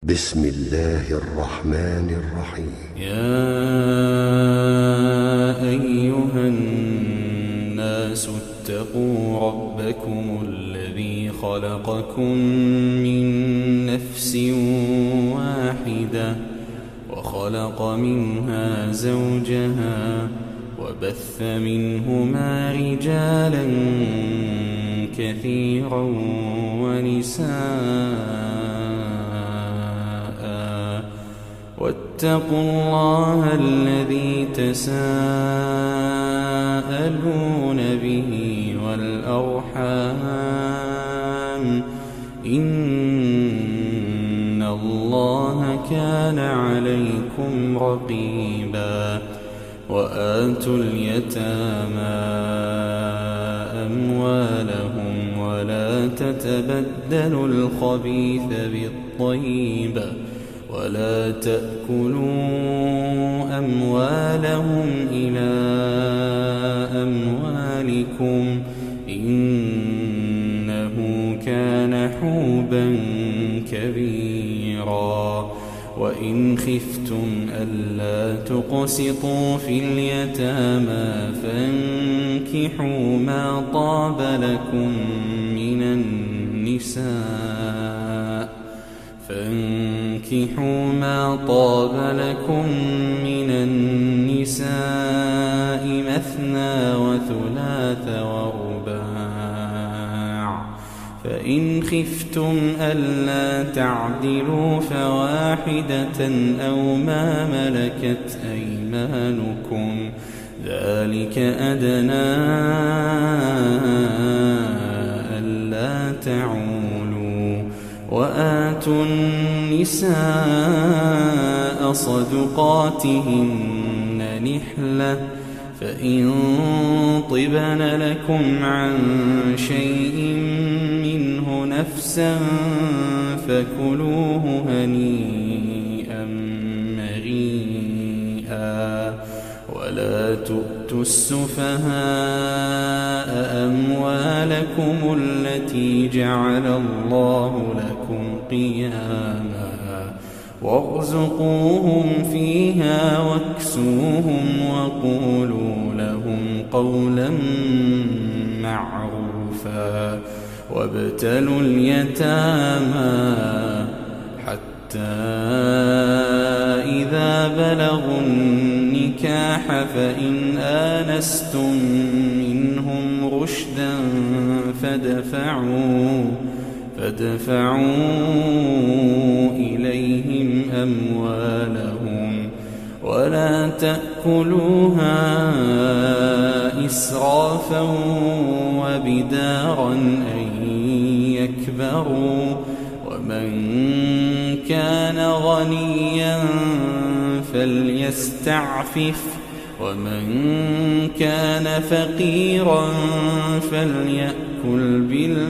بسم الله الرحمن الرحيم. يا أيها الناس اتقوا ربكم الذي خلقكم من نفس واحدة وخلق منها زوجها وبث منهما رجالا كثيرا ونساء واتقوا الله الذي تساءلون به والأرحام إن الله كان عليكم رقيبا وآتوا اليتامى أموالهم ولا تتبدلوا الخبيث بالطيب ولا تأكلوا أموالهم إلى أموالكم إنه كان حوبا كبيرا وإن خفتم ألا تقسطوا في اليتامى فانكحوا ما طاب لكم من النساء مثنى وثلاث ورباع فإن خفتم ألا تعدلوا فواحدة أو ما ملكت أيمانكم ذلك أدنى ألا تعولوا وآتوا النساء صدقاتهن نحلة فإن طبن لكم عن شيء منه نفسا فكلوه هنيئا مريئا ولا تؤتوا السفهاء أموالكم التي جعل الله لكم قياما وارزقوهم فيها واكسوهم وقولوا لهم قولا معروفا وابتلوا اليتامى حتى إذا بلغوا النكاح فإن آنستم منهم رشدا فادفعوا إليهم أموالهم ولا تأكلوها إسرافا وبدارا أن يكبروا ومن كان غنيا فليستعفف ومن كان فقيرا فليأكل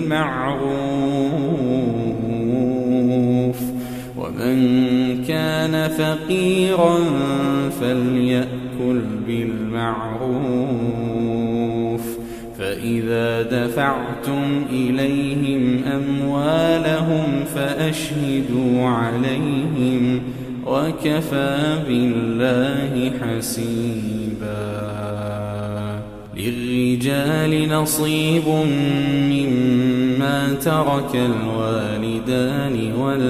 بالمعروف فإذا دفعتم إليهم أموالهم فأشهدوا عليهم وكفى بالله حسيبا للرجال نصيب مما ترك الوالدان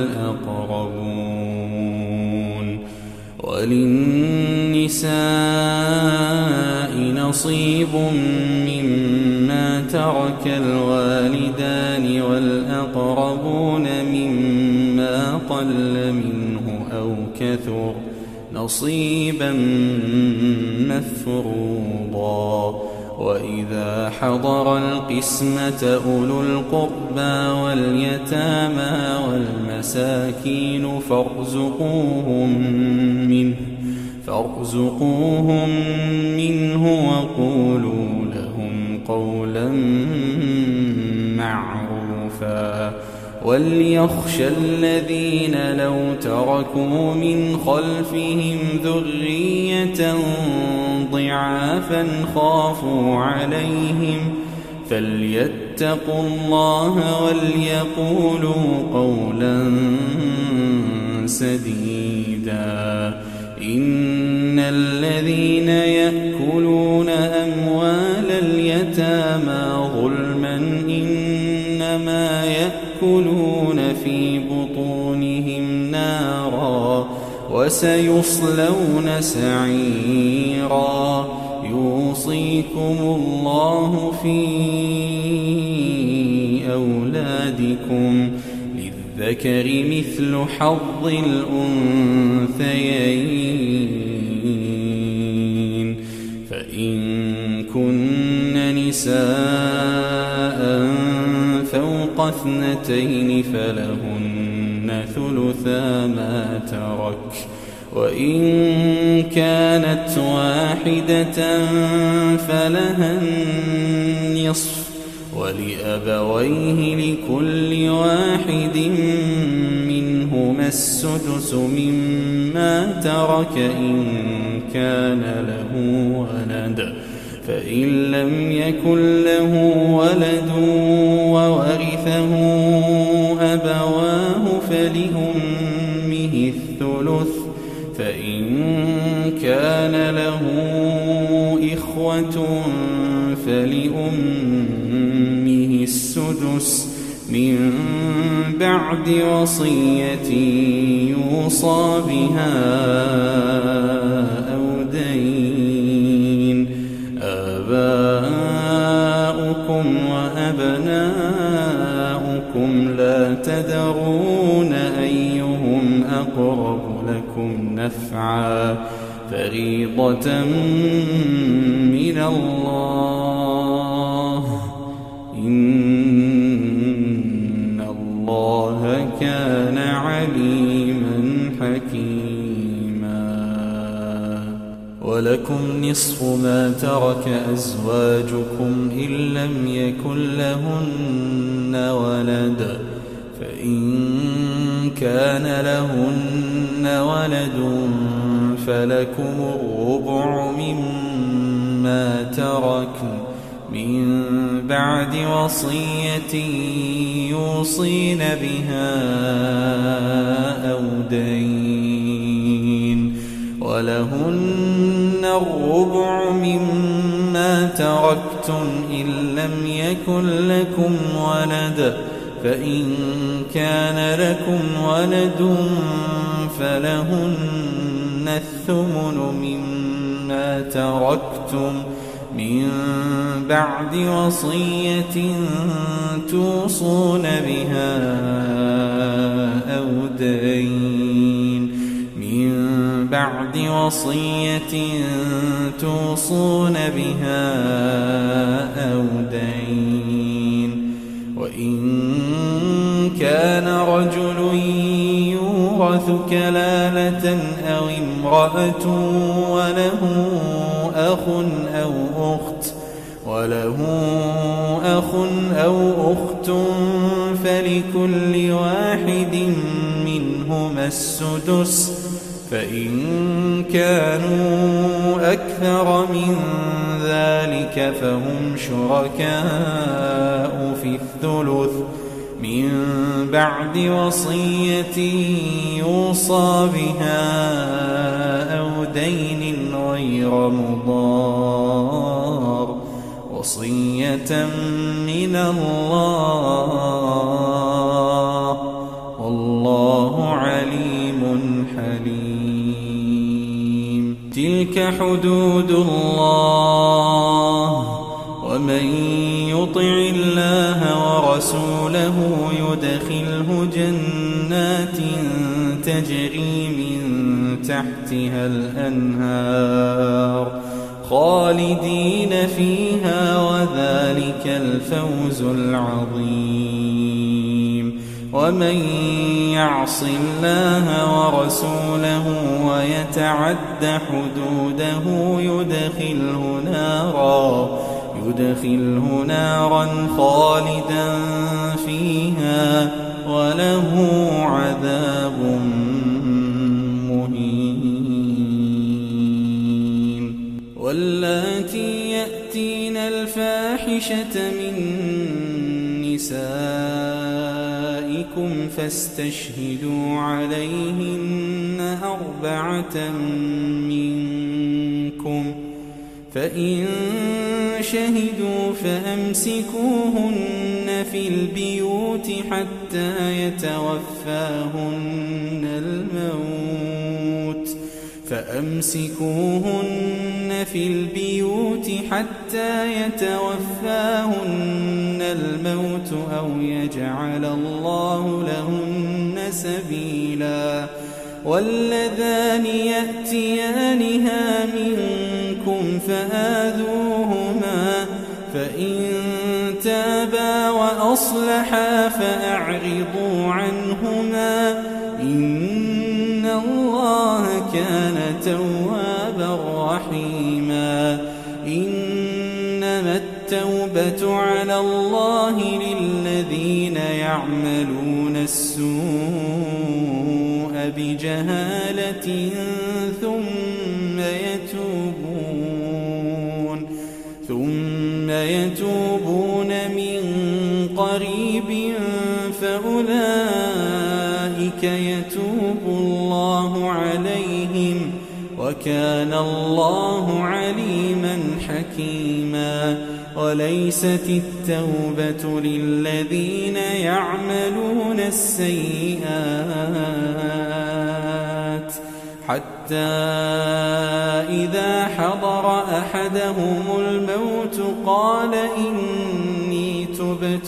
والأقربون وللنساء نصيب مما ترك الوالدان والأقربون مما قل منه أو كثر نصيبا مفروضا وإذا حضر القسمة أولو القربى واليتامى والمساكين فارزقوهم منه وقولوا لهم قولا معروفا وليخشى الذين لو تركوا من خلفهم ذرية ضعافا خافوا عليهم فليتقوا الله وليقولوا قولا سديدا إن الذين يأكلون أموال اليتامى ظلما إنما يأكلون في بطونهم نارا وسيصلون سعيرا يوصيكم الله في أولادكم للذكر مثل حظ الأنثيين فإن كن نساء فوق 2 فلهن ثلثا ما ترك وإن كانت واحدة فلها النصف ولأبويه لكل واحد منهما السدس مما ترك إن كان له ولد فإن لم يكن له ولد وورثه أبواه فلأمه الثلث فإن كان له إخوة فلأمه السدس من بعد وصية يوصى بها أو دين آباؤكم وأبناؤكم لا تدرون أيهم أقرب لكم نفعا فريضة من الله إن الله كان عليما حكيما ولكم نصف ما ترك أزواجكم إن لم يكن لهن ولد فإن كان لهن ولد فلكم الربع مما تركن من بعد وصية يوصين بها أو دين ولهن الربع مما تركتم إن لم يكن لكم ولد فإن كان لكم ولد فلهن الثمن مما تركتم من بعد وصية توصون بها أو دين من بعد وصية توصون بها أو دين وإن كان رجل يورث كلالة أو امرأة وله أخ أو أخت فلكل واحد منهما السدس فإن كانوا أكثر من ذلك فهم شركاء في الثلث من بعد وصية يوصى بها أو دين غير مضار وصية من الله والله عليم حليم تلك حدود الله ومن يطع الله ورسوله يدخله جنات تجري من تحتها الأنهار خالدين فيها وذلك الفوز العظيم ومن يعص الله ورسوله ويتعد حدوده يدخله نارا خالدا فيها وله عذاب مهين واللاتي يأتين الفاحشة من نسائكم فاستشهدوا عليهن 4 منكم، فإن شهدوا فأمسكوهن في البيوت حتى يتوفاهن الموت أو يجعل الله لهن سبيلا. واللذان يأتيانها منكم فآذوهما، فإن تابا وأصلحا فأعرضوا عنهما، إن الله كان توابا رحيما. إنما التوبة على الله للذين يعملون السوء بجهالة ثم يتوبون من قريب فأولئك يتوب الله عليهم، وكان الله عليما حكيما. وليست التوبة للذين يعملون السيئات حتى إذا حضر أحدهم الموت قال إني تبت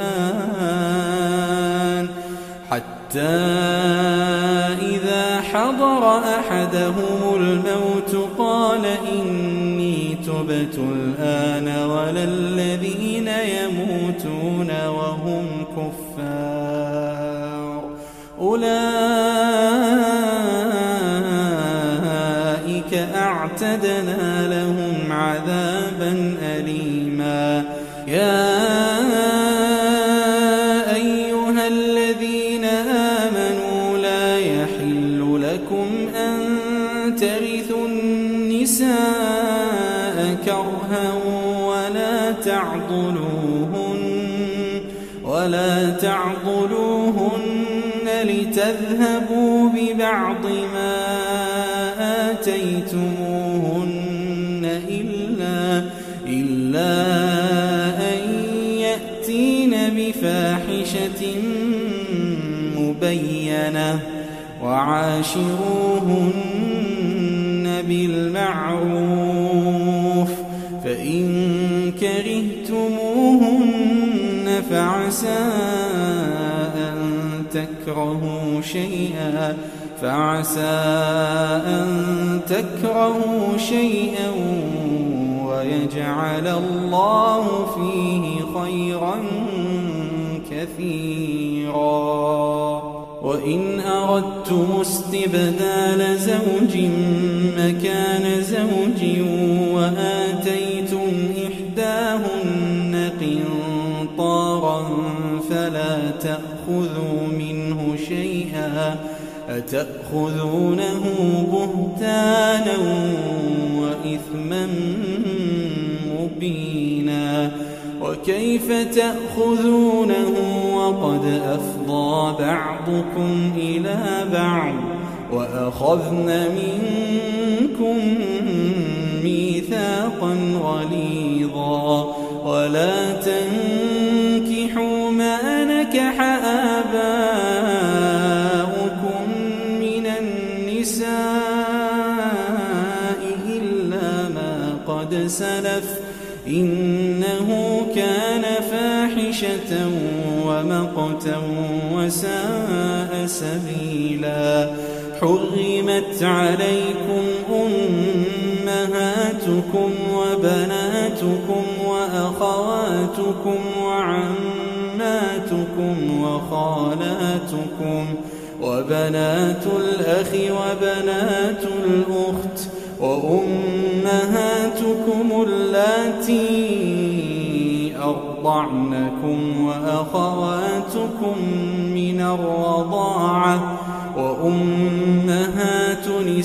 الآن، حتى إذا حضر أحدهم الموت قال إني تبت الآن ولا الذين يموتون وهم كفار، أولئك أعتدنا لهم عذابا أليما. يا أيها الذين آمنوا لا يحل لكم أن ترثوا النساء كرها ولا تعضلوهن لتذهبوا ببعض ما آتيتموهن إلا أن يأتين بفاحشة مبينة، وعاشروهن بالمعروف، فإن كرهتموهن فعسى أن تكرهوا شيئا ويجعل الله فيه خيرا كثيرا. وإن أردتم استبدال زوج مكان زوج وآتيتم إحداهن قنطارا فلا تأخذوا منه شيئا، أتأخذونه بهتانا وإثما مبينا. وكيف تأخذونه وقد أفضى بعضكم إلى بعض وأخذن منكم ميثاقا غليظا. ولا تنكحوا ما نكح آباؤكم من النساء إلا ما قد سلف، إنه كان فاحشة ومقتا وساء سبيلا. حرمت عليكم أمهاتكم وبناتكم وأخواتكم وعماتكم وخالاتكم وبنات الأخ وبنات الأخت وأمهاتكم اللاتي أرضعنكم وأخواتكم من الرضاعة وأمهات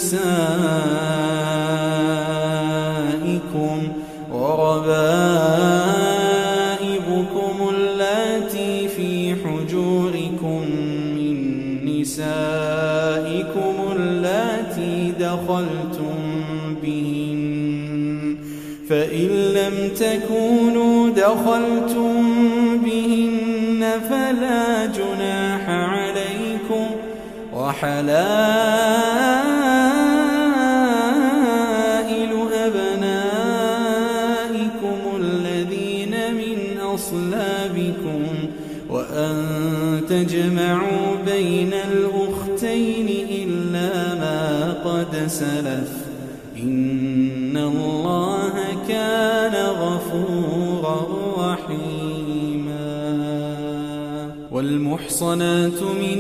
نسائكم وربائبكم اللاتي في حجوركم أصلابكم اللاتي دخلتم بهن، فإن لم تكونوا دخلتم بهن فلا جناح عليكم، وحلائل أبنائكم الذين من أصلابكم، وأن تجمعوا بين الأختين إلا ما قد سلف، إن الله كان غفورا رحيما. والمحصنات من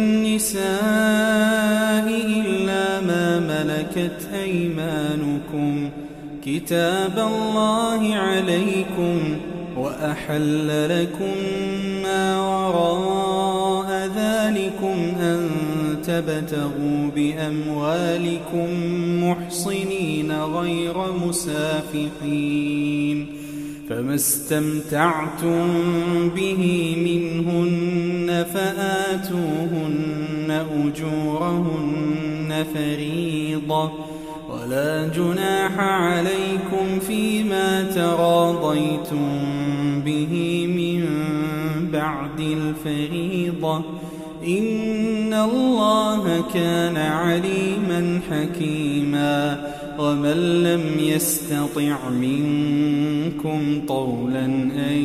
النساء إلا ما ملكت أيمانكم، كتاب الله عليكم، وأحل لكم ما وراء ذلكم أن تبتغوا بأموالكم محصنين غير مسافحين، فما استمتعتم به منهن فآتوهن أجورهن فريضة، ولا جناح عليكم فيما تراضيتم به من بعد الفريضة، إن الله كان عليما حكيما. ومن لم يستطع منكم طولا أن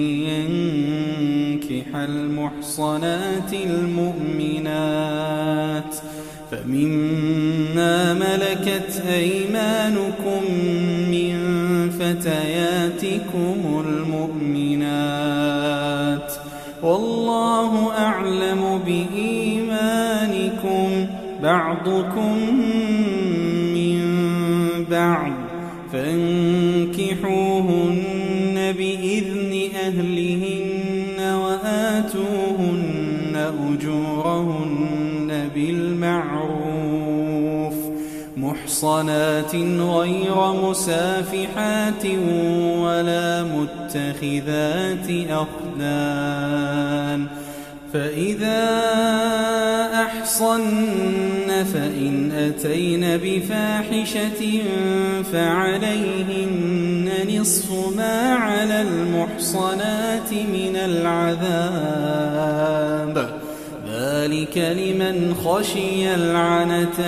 ينكح المحصنات المؤمنات فمما ملكت أيمانكم من فتياتكم المؤمنات، والله أعلم بإيمانكم، بعضكم من بعض، فانكحوهن بإذن أهلهن وآتوهن أجورهن بالمعروف، محصنات غير مسافحات ولا متخذات أخدان، فإذا أحصن فإن أتين بفاحشة فعليهن نصف ما على المحصنات من العذاب، ذلك لمن خشي العنة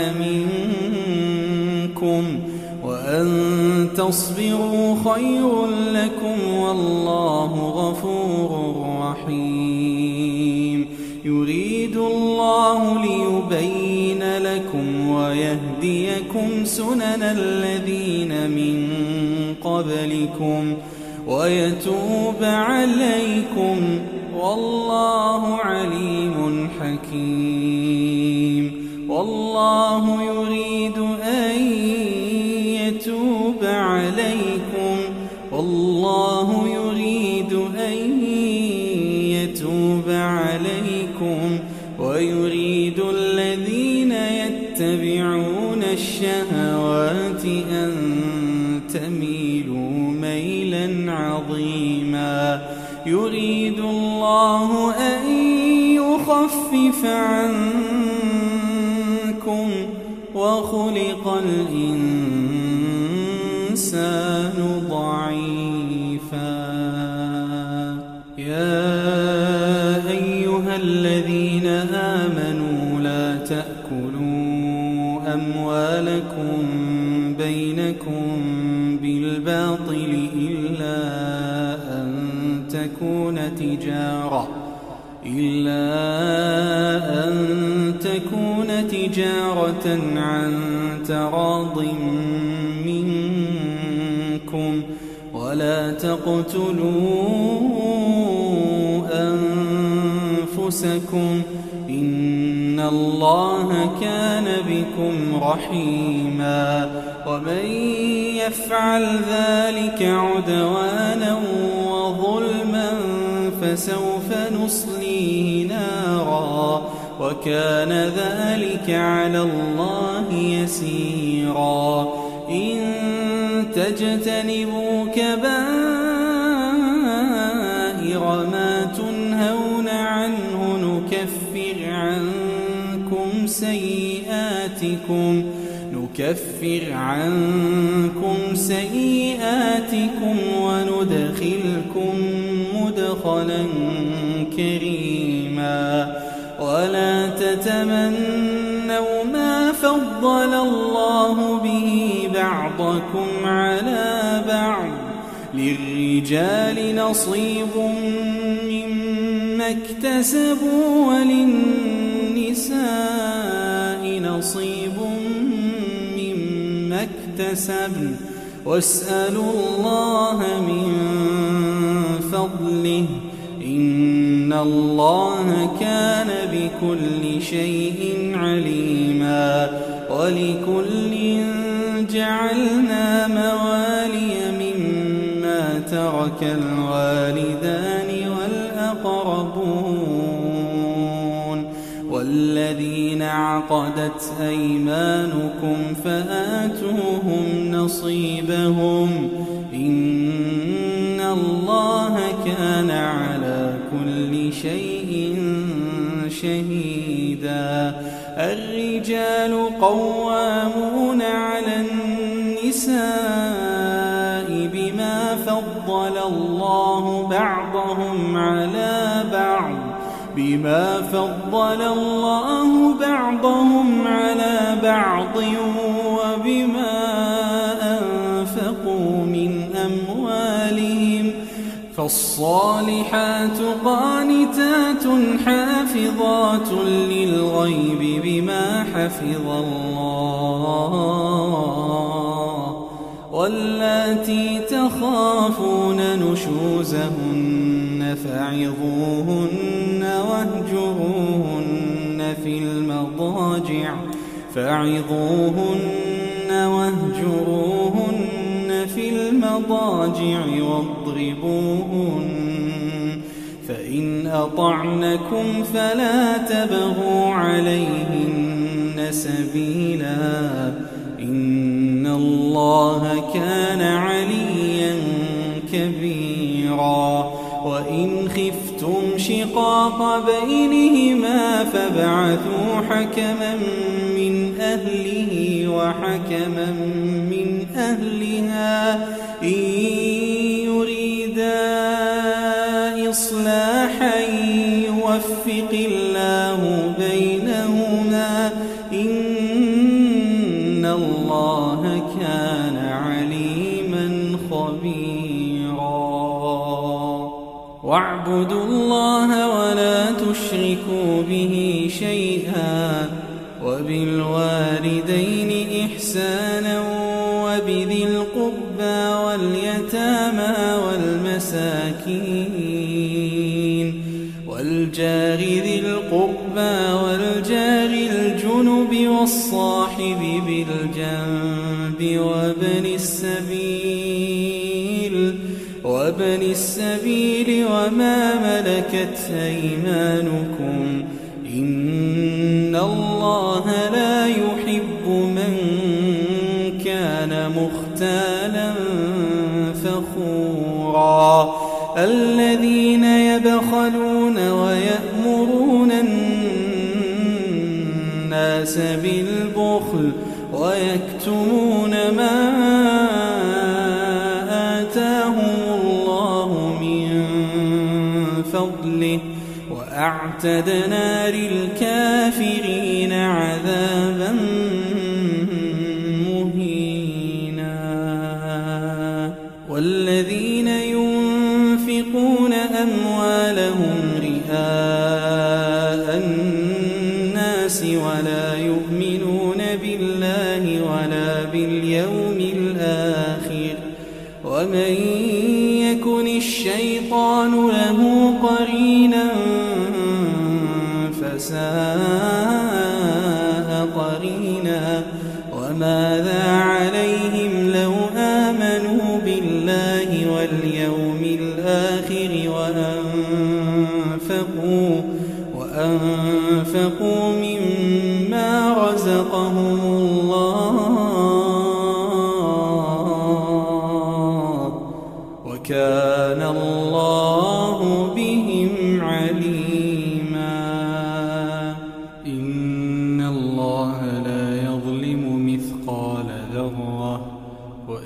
منكم، وأن تصبروا خير لكم، والله غفور رحيم. يريد الله ليبين لكم ويهديكم سنن الذين من قبلكم ويتوب عليكم، والله عليم حكيم. والله يريد أن يتوب عليكم، والله يريد أن يتوب عليكم، ويريد الذين يتبعون الشهوات أن تميلوا ميلا عظيما. يريد الله أن يخفف عنكم، وخلق الإنسان ضعيفا. يا أيها الذين آمنوا لا تأكلوا أموالكم بينكم بالباطل إلا أن تكون تجارة عن تراض منكم، ولا تقتلوا أنفسكم، إن الله كان بكم رحيما. ومن يفعل ذلك عدوانا وظلما فسوف نصليه نارا، وكان ذلك على الله يسيرا. إن تجتنبوا كبائر ما تنهون عنه نكفر عنكم سيئاتكم نكفر عنكم سيئاتكم وندخلكم مدخلا كريما ولا تتمنوا ما فضل الله به بعضكم على بعض للرجال نصيب مما اكتسبوا وللنساء نصيب مما اكتسبن واسألوا الله من فضله إن الله كان بكل شيء عليما ولكل جعلنا موالي مما ترك الوالدان والأقربون والذين عقدت أيمانكم فآتوهم نصيبهم إن الله كان على كل شيء شهيدا الرجال قوامون على النساء بما فضل الله بعضهم على بعض وبما أنفقوا من أموالهم فالصالحات قانتات حافظات للغيب بما حفظ الله واللاتي تخافون نشوزهن فعظوهن واهجروهن في المضاجع واضربوهن فإن أطعنكم فلا تبغوا عليهن سبيلا إن الله كان عليا كبيرا وإن خفتم شقاق بينهما فابعثوا حكما من أهله وحكما من أهلها إن يريدا إصلاحا يوفق الله بينهما إن الله كان عليما خبيرا واعبدوا الله ولا تشركوا به شيئا وبالوالدين إحسانا وبذي القربى واليتامى والمساكين والجار ذي القربى والجار الجنب والصاحب بالجنب وابن السبيل وما ملكت أيمانكم إن الله لا يحب من كان مختالا فخورا الذين يبخلون ويأمرون الناس بالبخل ويكتمون ما آتاهم الله من فضله وأعتدنا للكافرين عذابا مهينا والذين ينفقون أموالهم رئاء الناس ولا يؤمنون بالله ولا باليوم الآخر ومن يكن الشيطان له قرينا فساء قرينا وماذا عليهم لو آمنوا بالله واليوم الآخر وأنفقوا مما رزقهم الله وكان الله بهم عليما إن الله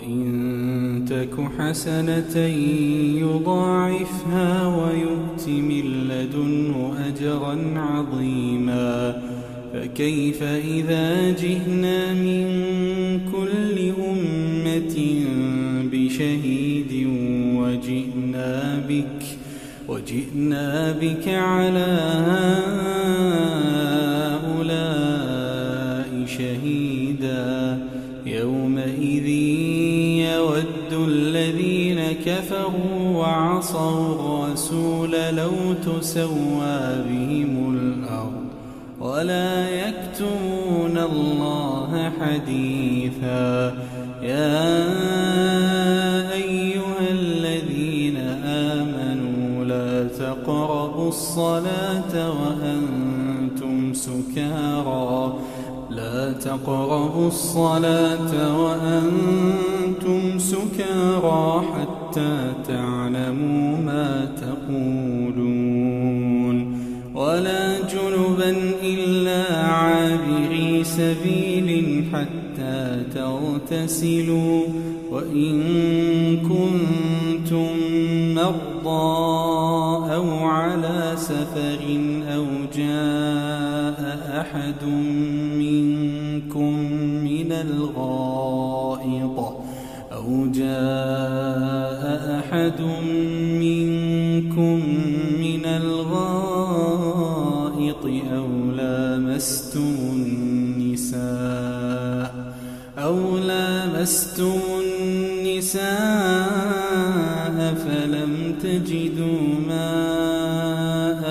وإن تك حسنة يضاعفها ويؤت من لدنه أجرا عظيما فكيف إذا جئنا من كل أمة بشهيد وجئنا بك على هؤلاء شهيدا يومئذ يود الذين كفروا وعصوا الرسول لو تسوى بهم الأرض ولا يكتمون الله حديثا يا أيها الذين آمنوا لا تقربوا الصلاة وأنتم سكارى حتى تعلموا ما تقولون ولا جنبا إلا عابري سبيل حتى تغتسلوا وإن كنتم مرضى أو على سفر أو جاء أحد منكم من الغائط أو لامستم النساء فلم تجدوا ماء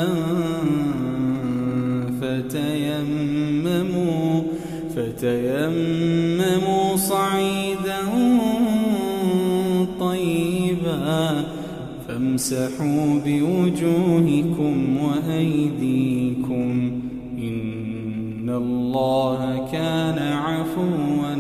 فتيمموا صعيدا طيبا فامسحوا بوجوهكم وأيديكم إن الله كان عفوا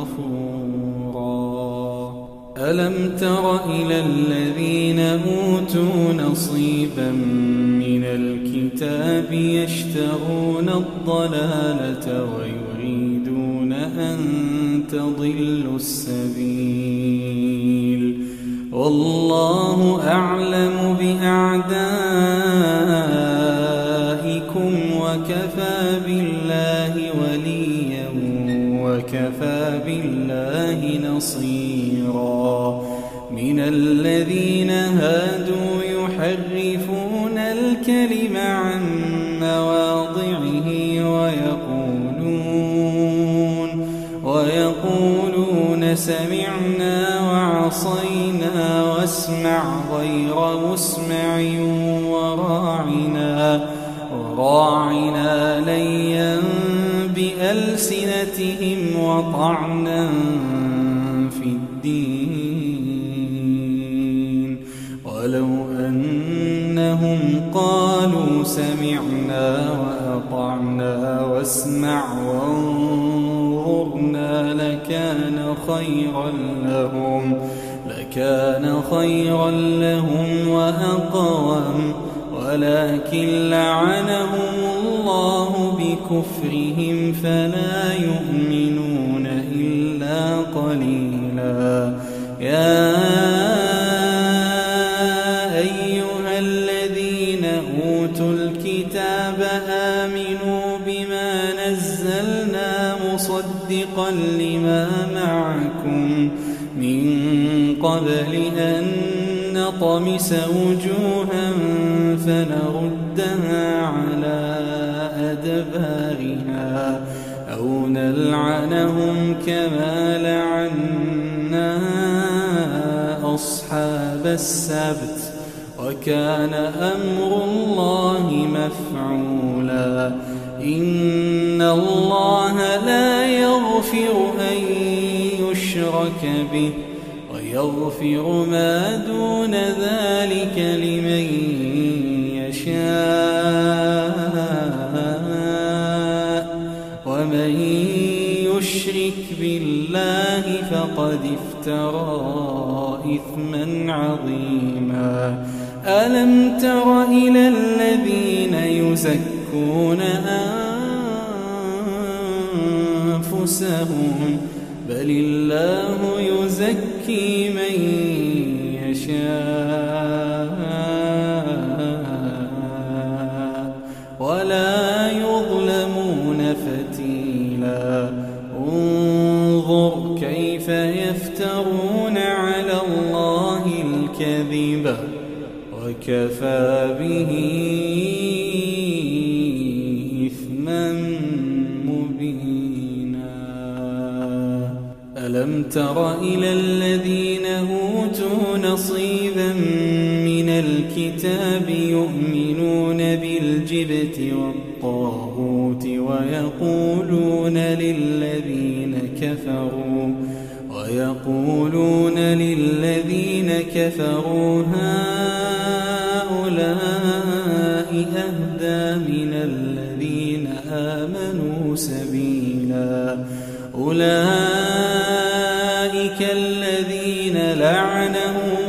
غفورا ألم تر إلى الذين أوتوا نصيبا من الكتاب يشترون الضلالة ويريدون أن تضلوا السبيل والله أعلم بأعدائكم وكفى بالله وليا وكفى بالله نصيرا من الذين هادوا يحرفون الكلم عن مواضعه ويقولون سمعنا وعصينا واسمع غير مسمع وراعنا ليا بألسنتهم وطعنا في الدين ولو أنهم قالوا سمعنا وأطعنا واسمع وانظرنا لكان خيرا لهم وأقوم ولكن لعنهم الله بكفرهم فلا يؤمنون إلا قليلا يا أيها الذين أوتوا الكتاب آمنوا بما نزلنا مصدقا لما معكم من قبل أن نطمس وجوها فنردها على أدبارها أو نلعنهم كما لعنا أصحاب السبت وكان أمر الله مفعولا إن الله لا يغفر أن يشرك به ويغفر ما دون ذلك لمن يشاء ومن يشرك بالله فقد افترى إثما عظيما ألم تر إلى الذين يزكون أنفسهم بل الله يزكي من يشاء ولا يظلمون فتيلا انظر كيف يفترون على الله الكذب وكفى به إثما مبينا ألم تر إلى الذين أوتوا نصيبا من الكتاب يؤمنون بالجبت والطاغوت ويقولون للذين كفروا هؤلاء أهدى من الذين آمنوا سبيلا أولئك الذين لعنهم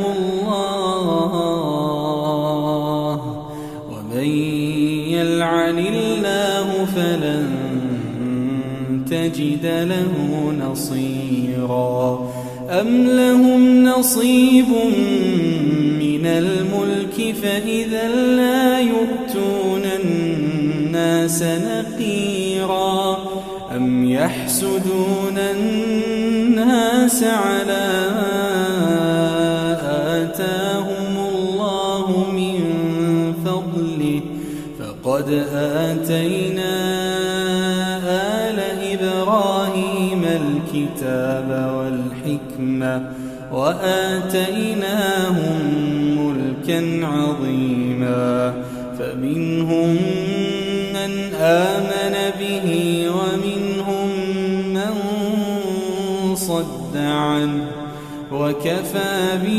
الله ومن يلعن الله فلن تجد له نصيرا أم لهم نصيب من الملك فإذا لا يؤتون الناس نقيرا أم يحسدون الناس على آتاهم الله من فضله فقد آتينا آل إبراهيم الكتاب والحكمة وآتيناهم ملكا عظيما فمنهم من آمن به ومنهم من صد عنه وكفى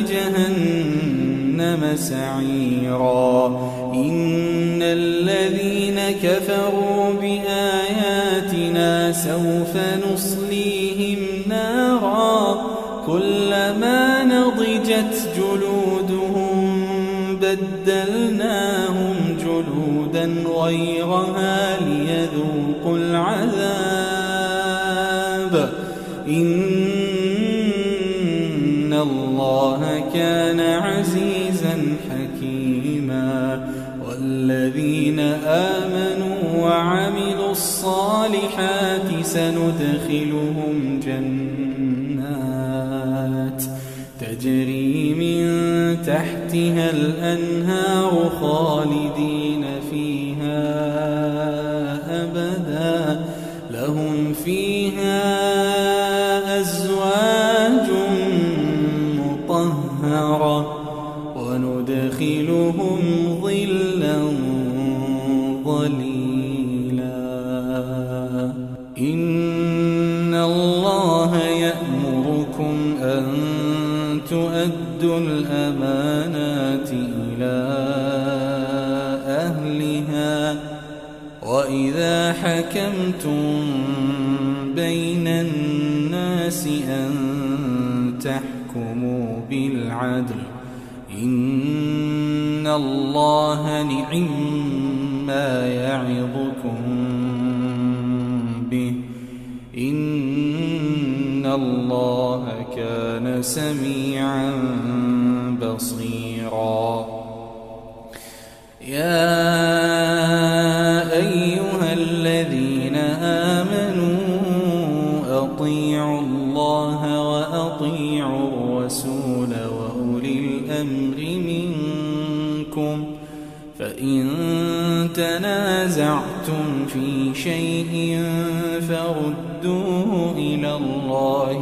بجهنم سعيرا إن الذين كفروا بآياتنا سوف نصليهم نارا كلما نضجت جلودهم بدلناهم جلودا غيرها ليذوقوا العذاب إن الله كان عزيزا حكيما والذين آمنوا وعملوا الصالحات سندخلهم جنات تجري من تحتها الأنهار خالدين فيها أبدا لهم فيها أزواج مطهرة وندخلهم ظلا ظليلا إن الله يأمركم أن تؤدوا الأمانات إلى أهلها وإذا حكمتم بين الناس أن تحكموا بالعدل إن الله نعم-ما يعظكم به إن الله كان سميعا بصيرا يا أيها الذين آمنوا أطيعوا الله وأطيعوا الرسول وأولي الأمر منكم فإن تنازعتم في شيء فردوه إلى الله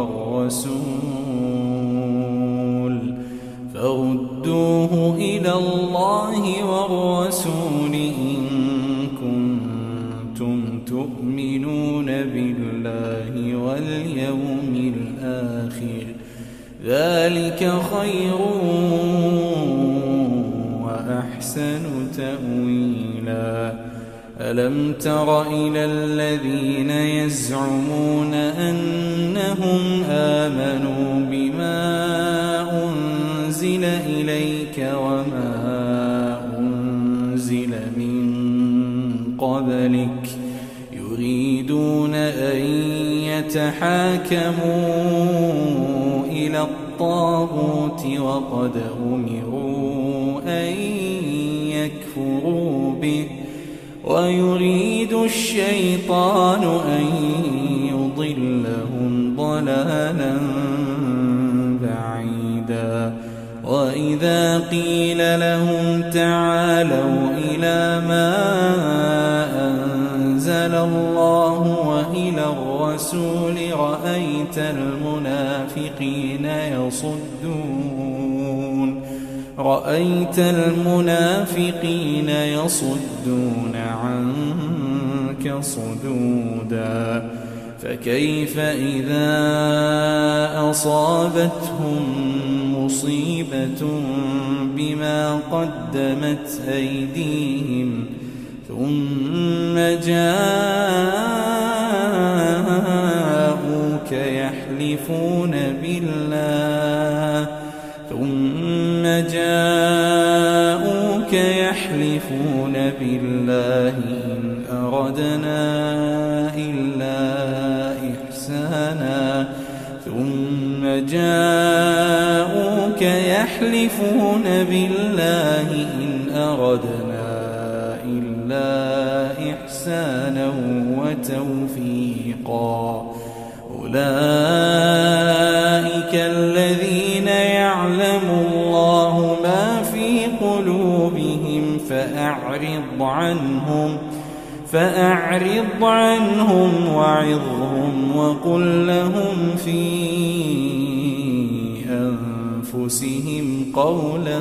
والرسول إن كنتم تؤمنون بالله واليوم الآخر ذلك خير وأحسن تأويلا ألم تر إلى الذين يزعمون أنهم آمنوا بما أنزل إليك وما أنزل من قبلك يريدون أن يتحاكموا إلى الطاغوت وقد أمروا أن يكفروا به ويريد الشيطان أن يضلهم ضلالا بعيدا وإذا قيل لهم تعالوا إلى ما أنزل الله وإلى الرسول رأيت المنافقين يصدون عنك صدودا فكيف إذا أصابتهم مصيبة بما قدمت أيديهم ثم جاءوك يحلفون بالله إن أردنا إلا إحسانا وتوفيقا أولئك الذين يعلم الله ما في قلوبهم فأعرض عنهم وعظهم وقل لهم في أنفسهم قولا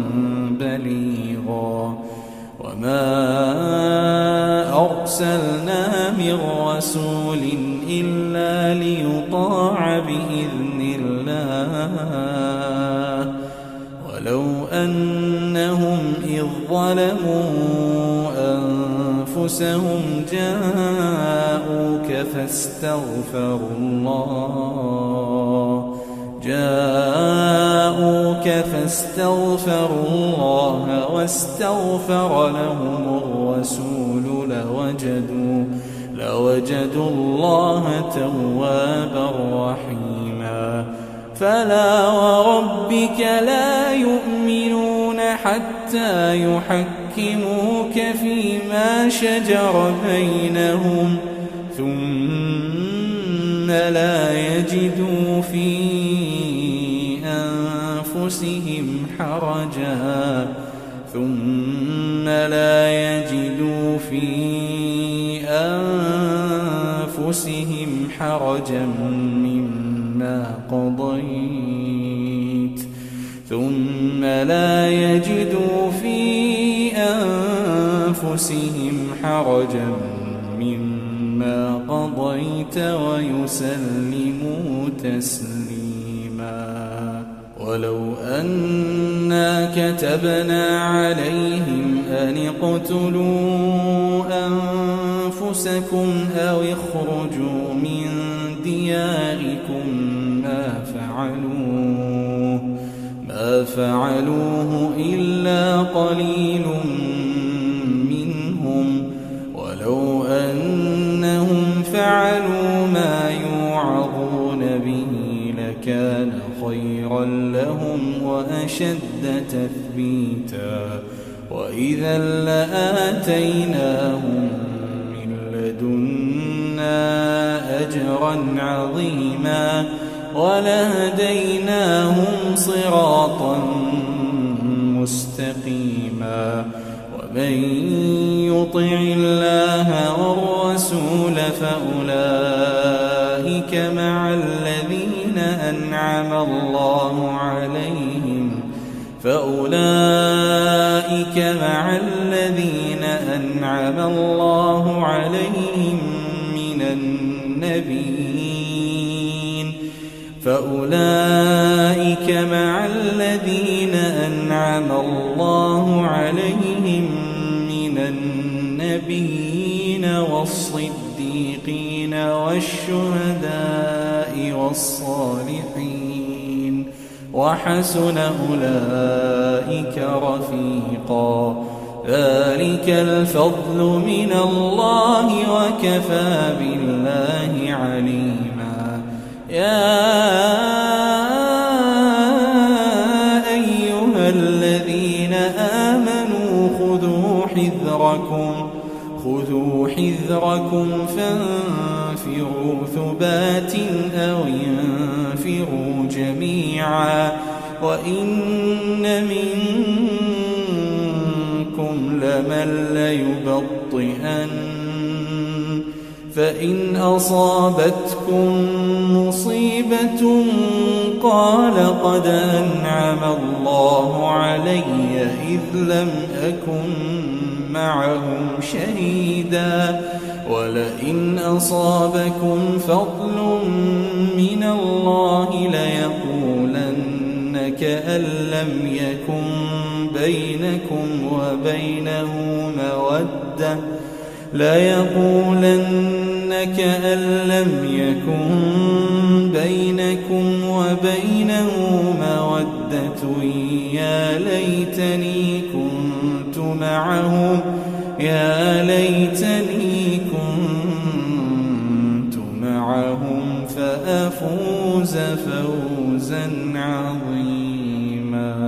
بليغا وما أرسلنا من رسول إلا ليطاع بإذن الله ولو أنهم إذ ظلموا أنفسهم جاءوك فاستغفروا الله واستغفر لهم الرسول لوجدوا الله توابا رحيما فلا وربك لا يؤمنون حتى يحكموك فيما شجر بينهم ثم لا يجدوا في أنفسهم حرجا مما قضيت ويسلموا تسليما ولو أنا كتبنا عليهم أن اقتلوا أنفسكم أو اخرجوا من دياركم ما فعلوه إلا قليل منهم ولو أنهم فعلوا ما يوعظون به لكان خيرا لهم وأشد تثبيتا وإذا لآتيناهم من لدنا أجرا عظيما ولهديناهم صراطا مستقيما ومن يطع الله والرسول فأولئك مع الذين أنعم الله عليهم من النبيين والصديقين والشهداء والصالحين وحسن أولئك رفيقا ذلك الفضل من الله وكفى بالله عليما يا أيها الذين آمنوا خذوا حذركم فانفروا ثبات أو ينفروا جميعا وإن منكم لمن ليبطئن فإن أصابتكم مصيبة قال قد أنعم الله علي إذ لم أكن معهم شهيدا ولئن أصابكم فضل من الله ليقولن كأن لم يكن بينكم وبينه مودة يا ليتني كنت معهم فأفوز فوزا عظيما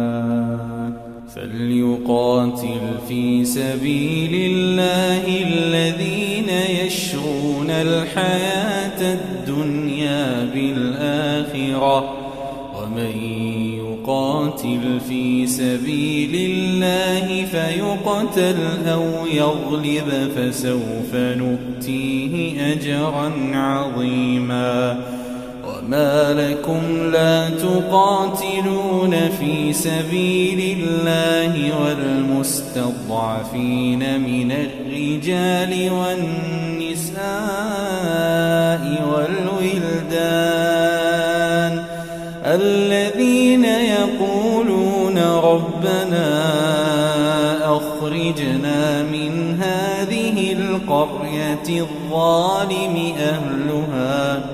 فليقاتل في سبيل الله الذين يشرون الحياة الدنيا بالآخرة ومن يقاتل في سبيل الله فيقتل أو يغلب فسوف نؤتيه أجرا عظيما وما لكم لا تقاتلون في سبيل الله والمستضعفين من الرجال والنساء والولدان الذين يقولون ربنا أخرجنا من هذه القرية الظالم أهلها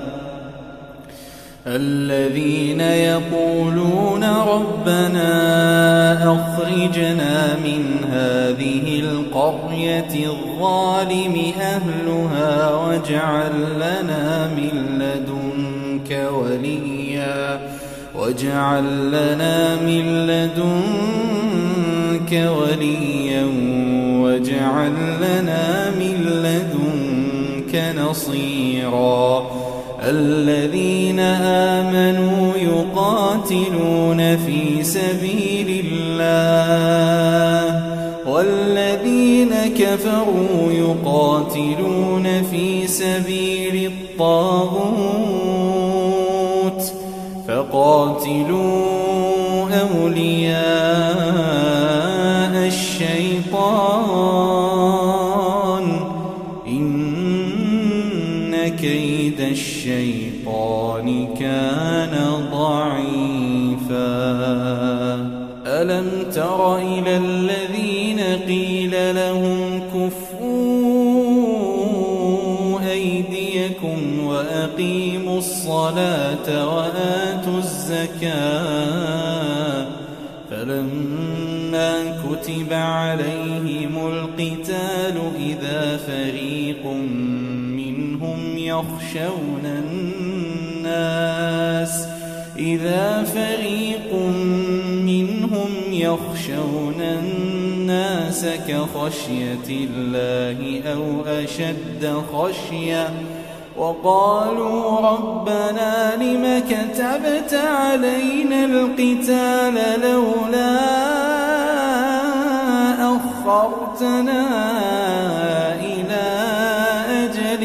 الذين يقولون ربنا أخرجنا من هذه القرية الظالم أهلها واجعل لنا من لدنك وليا واجعل لنا من لدنك نصيرا الذين آمنوا يقاتلون في سبيل الله والذين كفروا يقاتلون في سبيل الطاغوت فقاتلوا أولياء الشيطان إن كيد الشيطان كان ضعيفا ألم تر إلى الذين قيل لهم كفوا أيديكم وأقيموا الصلاة وآتوا الزكاة فلما كتب عليهم القتال إذا فريق منهم يخشون الناس كخشية الله أو أشد خشية وقالوا ربنا لم كتبت علينا القتال لولا أخرتنا إلى أجل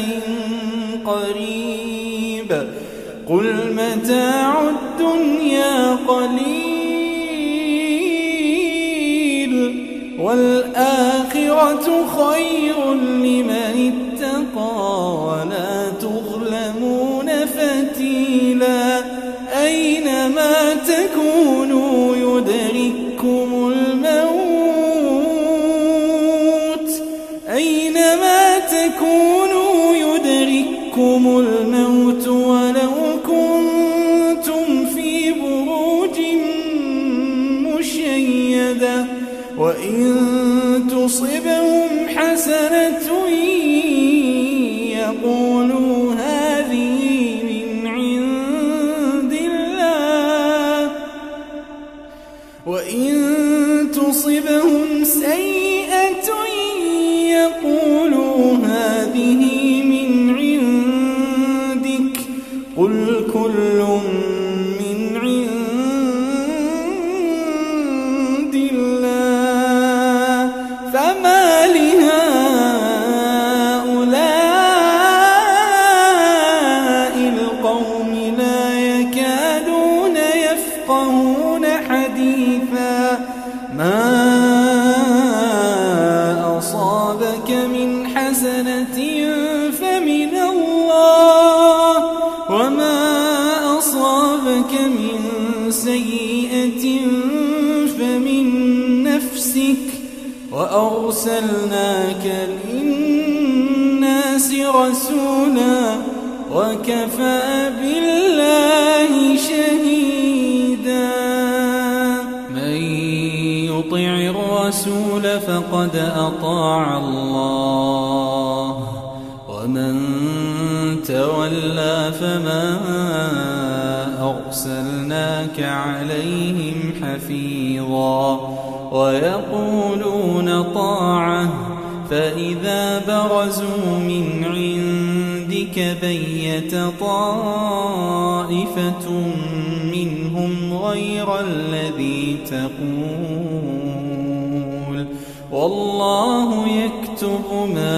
قريب قل متاع الدنيا قليل والآخرة خير لمن اتقى ولا تظلمون فتيلا أينما تكونوا يدرككم الموت ولو كنتم في بروج مشيدة وإن تصبهم قل كل من عند الله فما لهؤلاء القوم لا يكادون يفقهون حديثا ما أصابك من حسنة فمن الله وما أصابك من سيئة فمن نفسك وأرسلناك للناس رسولا وكفى بالله شهيدا من يطع الرسول فقد أطاع الله ومن تولى فما أرسلناك عليهم حفيظا ويقولون طاعة فإذا برزوا من عندك بيت طائفة منهم غير الذي تقول والله يكتب ما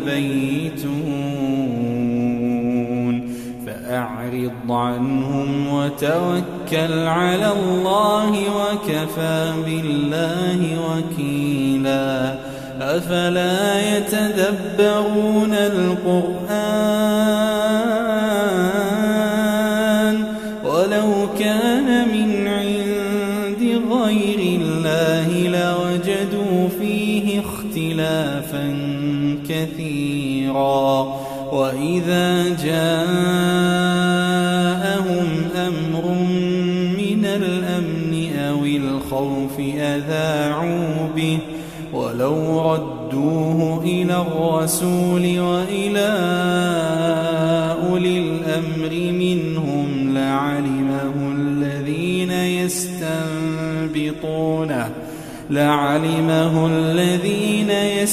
يبيتون فأعرض عنهم وتوكل على الله وكفى بالله وكيلا أفلا يتدبرون القرآن ولو كان من عند غير الله لوجدوا فيه اختلافا كثيرا وإذا جاءهم أمر من الأمن أو الخوف أذاعوا به ولو ردوه إلى الرسول وإلى أولي الأمر منهم لعلمه الذين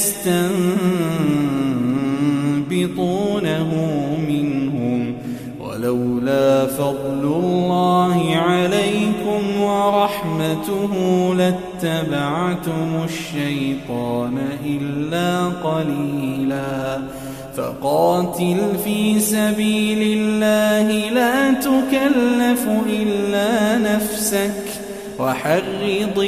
يستنبطونه منهم ولولا فضل الله عليكم ورحمته لاتبعتم الشيطان إلا قليلا فقاتل في سبيل الله لا تكلف إلا نفسك وحرض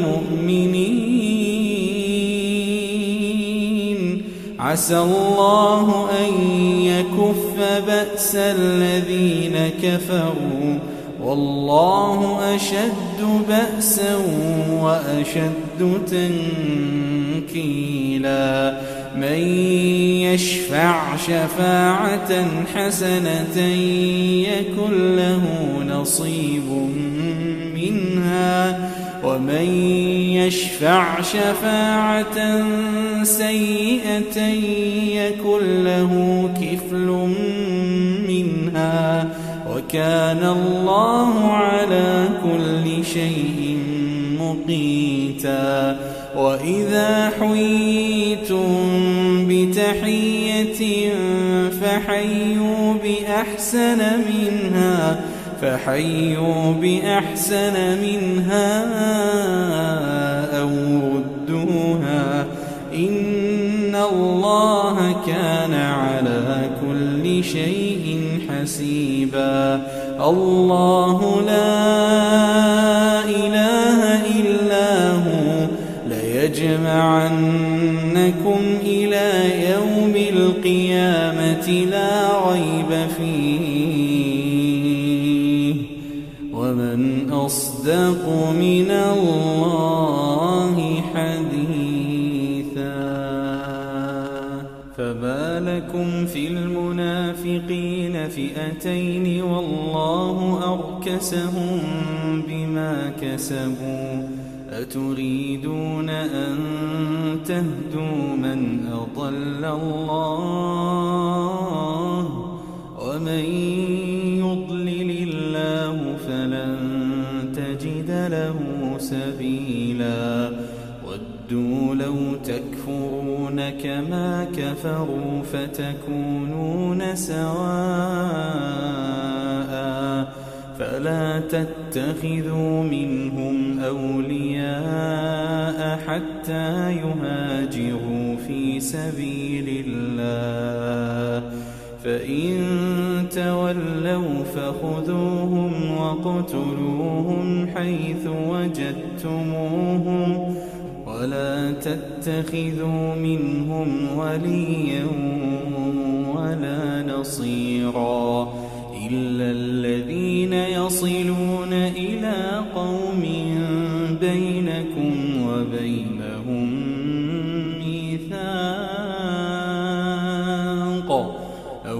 المؤمنين عسى الله أن يكف بأس الذين كفروا والله أشد بأسا وأشد تنكيلا من يشفع شفاعة حسنة يكن له نصيب منها ومن يشفع شفاعة سيئة يكن له كفل منها وكان الله على كل شيء مقيتا وإذا حييتم بتحية فحيوا بأحسن منها أو ردوها إن الله كان على كل شيء حسيبا الله لا إله إلا هو ليجمعنكم إلى يوم القيامة لا ريب فيه ومن أصدق من الله حديثا فما لكم في المنافقين فئتين والله أركسهم بما كسبوا أتريدون أن تهدوا من أضل الله ومن يضلل الله فلن تجد له سبيلا ودوا لو تكفرون كما كفروا فتكونون سواء ولا تتخذوا منهم أولياء حتى يهاجروا في سبيل الله فإن تولوا فخذوهم واقتلوهم حيث وجدتموهم ولا تتخذوا منهم وليا ولا نصيرا إلا الذين يصلون إلى قوم بينكم وبينهم ميثاق أو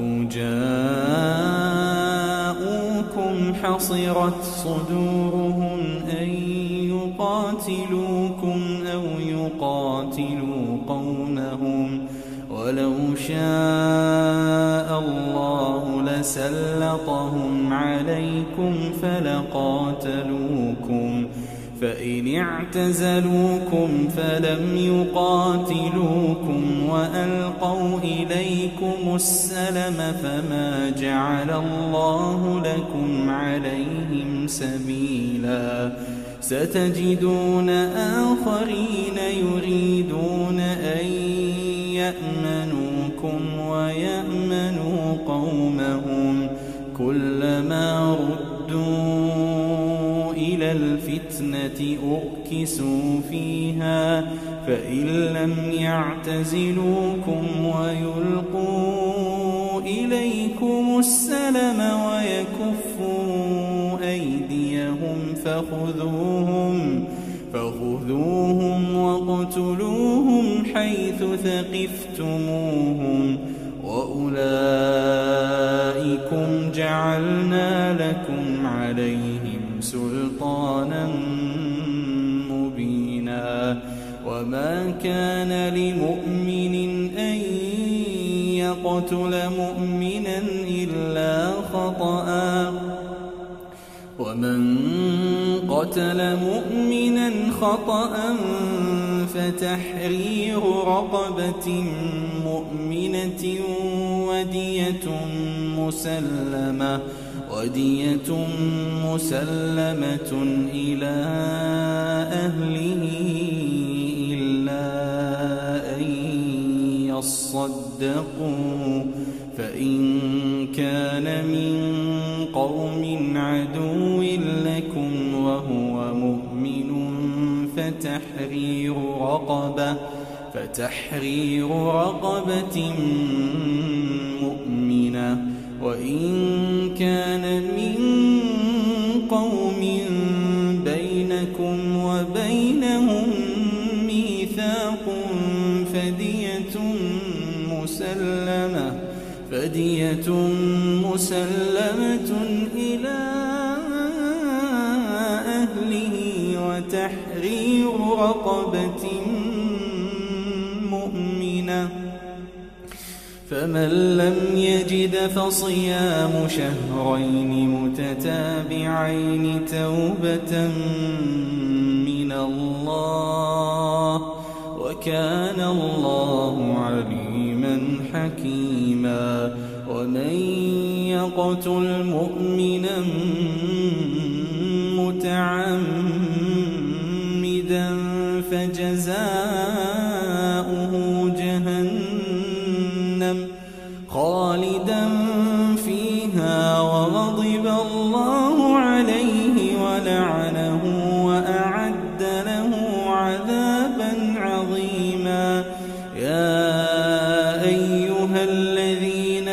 جاءوكم حصرت صدورهم أن يقاتلوكم أو يقاتلوا قومهم ولو شاء الله لسلطهم عليكم فلقاتلوكم فإن اعتزلوكم فلم يقاتلوكم وألقوا إليكم السلم فما جعل الله لكم عليهم سبيلا ستجدون آخرين يريدون أن يأمنوكم ويأمنوا قومهم كلما ردوا إلى الفتنة أركسوا فيها فإن لم يعتزلوكم ويلقوا إليكم السلم ويكفوا أيديهم فخذوهم واقتلوهم حيث ثقفتموهم وأولئكم جعلنا لكم عليهم سلطانا مبينا وما كان لمؤمن أن يقتل مؤمنا إلا خطأ ومن قتل مؤمنا خطأ فتحرير رقبة مؤمنة ودية مسلمة إلى أهله إلا أن يصدقوا فإن كان من قوم عدو لكم وهو مؤمن فتحرير رقبة مؤمنة وإن كان من قوم بينكم وبينهم ميثاق فدية مسلمة إلى أهله وتحرير رقبة مؤمنة فمن لم يجد فصيام شهرين متتابعين توبة من الله وكان الله عليما حكيما ومن يقتل مؤمنا متعمدا فجزاؤه جهنم خالدا فيها وغضب الله عليه ولعنه وأعد له عذابا عظيما يا أيها الذين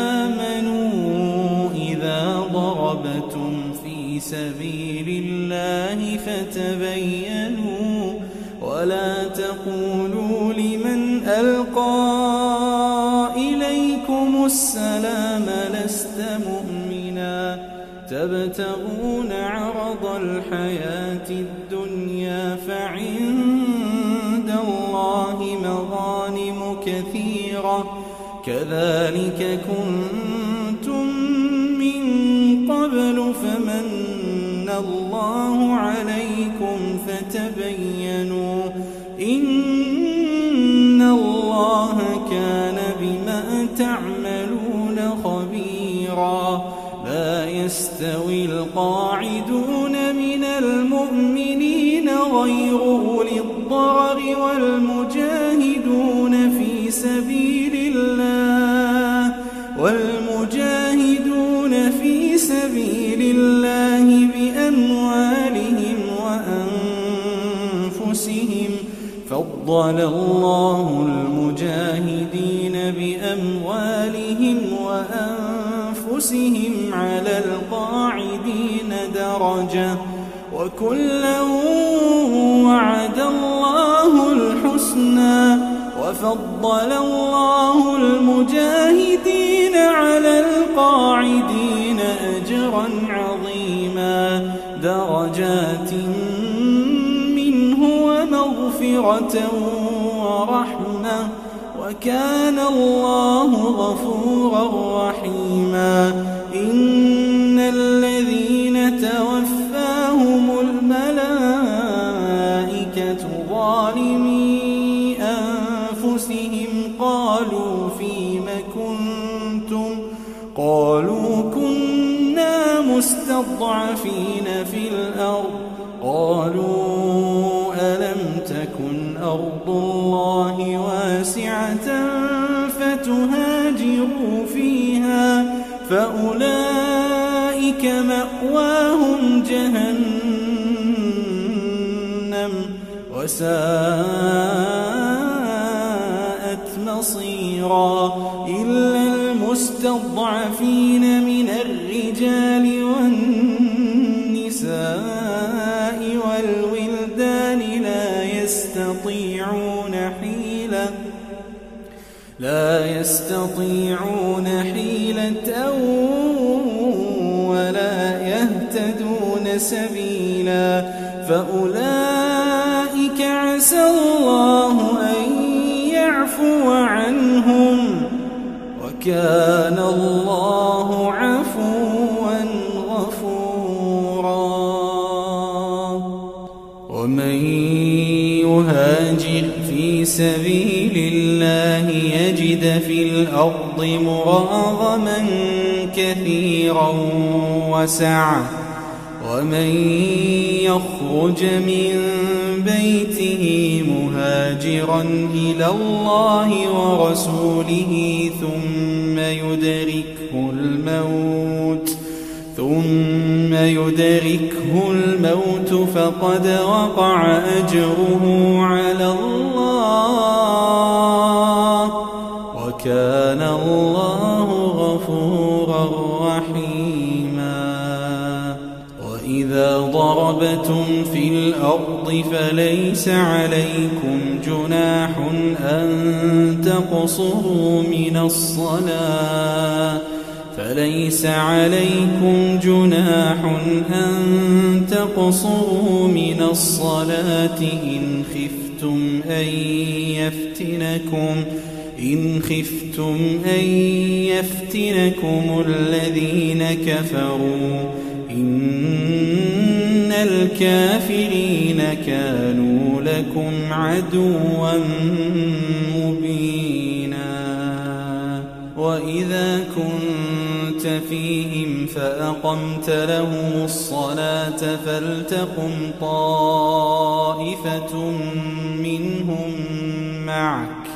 آمنوا إذا ضربتم في سبيل الله فتبينوا ولا تقولوا لمن ألقى إليكم السلام لست مؤمنا تبتغون عرض الحياة الدنيا فعند الله مغانم كثيرة كذلك كنتم من قبل فمن الله عليكم فتبينوا إن الله كان بما تعملون خبيرا لا يستوي القاعدون من المؤمنين غير أولي الضرر والمجاهدون في سبيل الله بأموالهم وأنفسهم. فضل الله المجاهدين بأموالهم وأنفسهم على القاعدين درجة، وكلا وعد الله الحسنى. وفضل الله المجاهدين على القاعدين أجرا عظيما، درجات منه ومغفرة ورحمة، وكان الله غفورا رحيما. إن الذين توفاهم الملائكة ظالمي أنفسهم قالوا فيم كنتم؟ قالوا كنا مستضعفين في الأرض. قالوا ألم تكن أرض الله واسعة فتهاجروا فيها؟ فأولئك مأواهم جهنم وساءت مصيرا. إلا المستضعفين من الرجال والنساء والولدان لا يستطيعون حيلة ولا يهتدون سبيلا. فأولئك عسى الله أن يعفو عنهم، وكان الله عفوا غفورا. ومن يهاجر في سبيل الله يجد في الأرض مراغما كثيرا وسعة. ومن يخرج من بيته مهاجرا إلى الله ورسوله ثم يدركه الموت فقد وقع أجره على الله، وكان الله غفورا رحيما. وإذا ضربتم في الأرض فليس عليكم جناح أن تقصروا من الصلاة إن خفتم أن يفتنكم الذين كفروا، إن الكافرين كانوا لكم عدوا مبينا. وإذا كنت فيهم فأقمت لهم الصلاة فلتقم طائفة منهم معك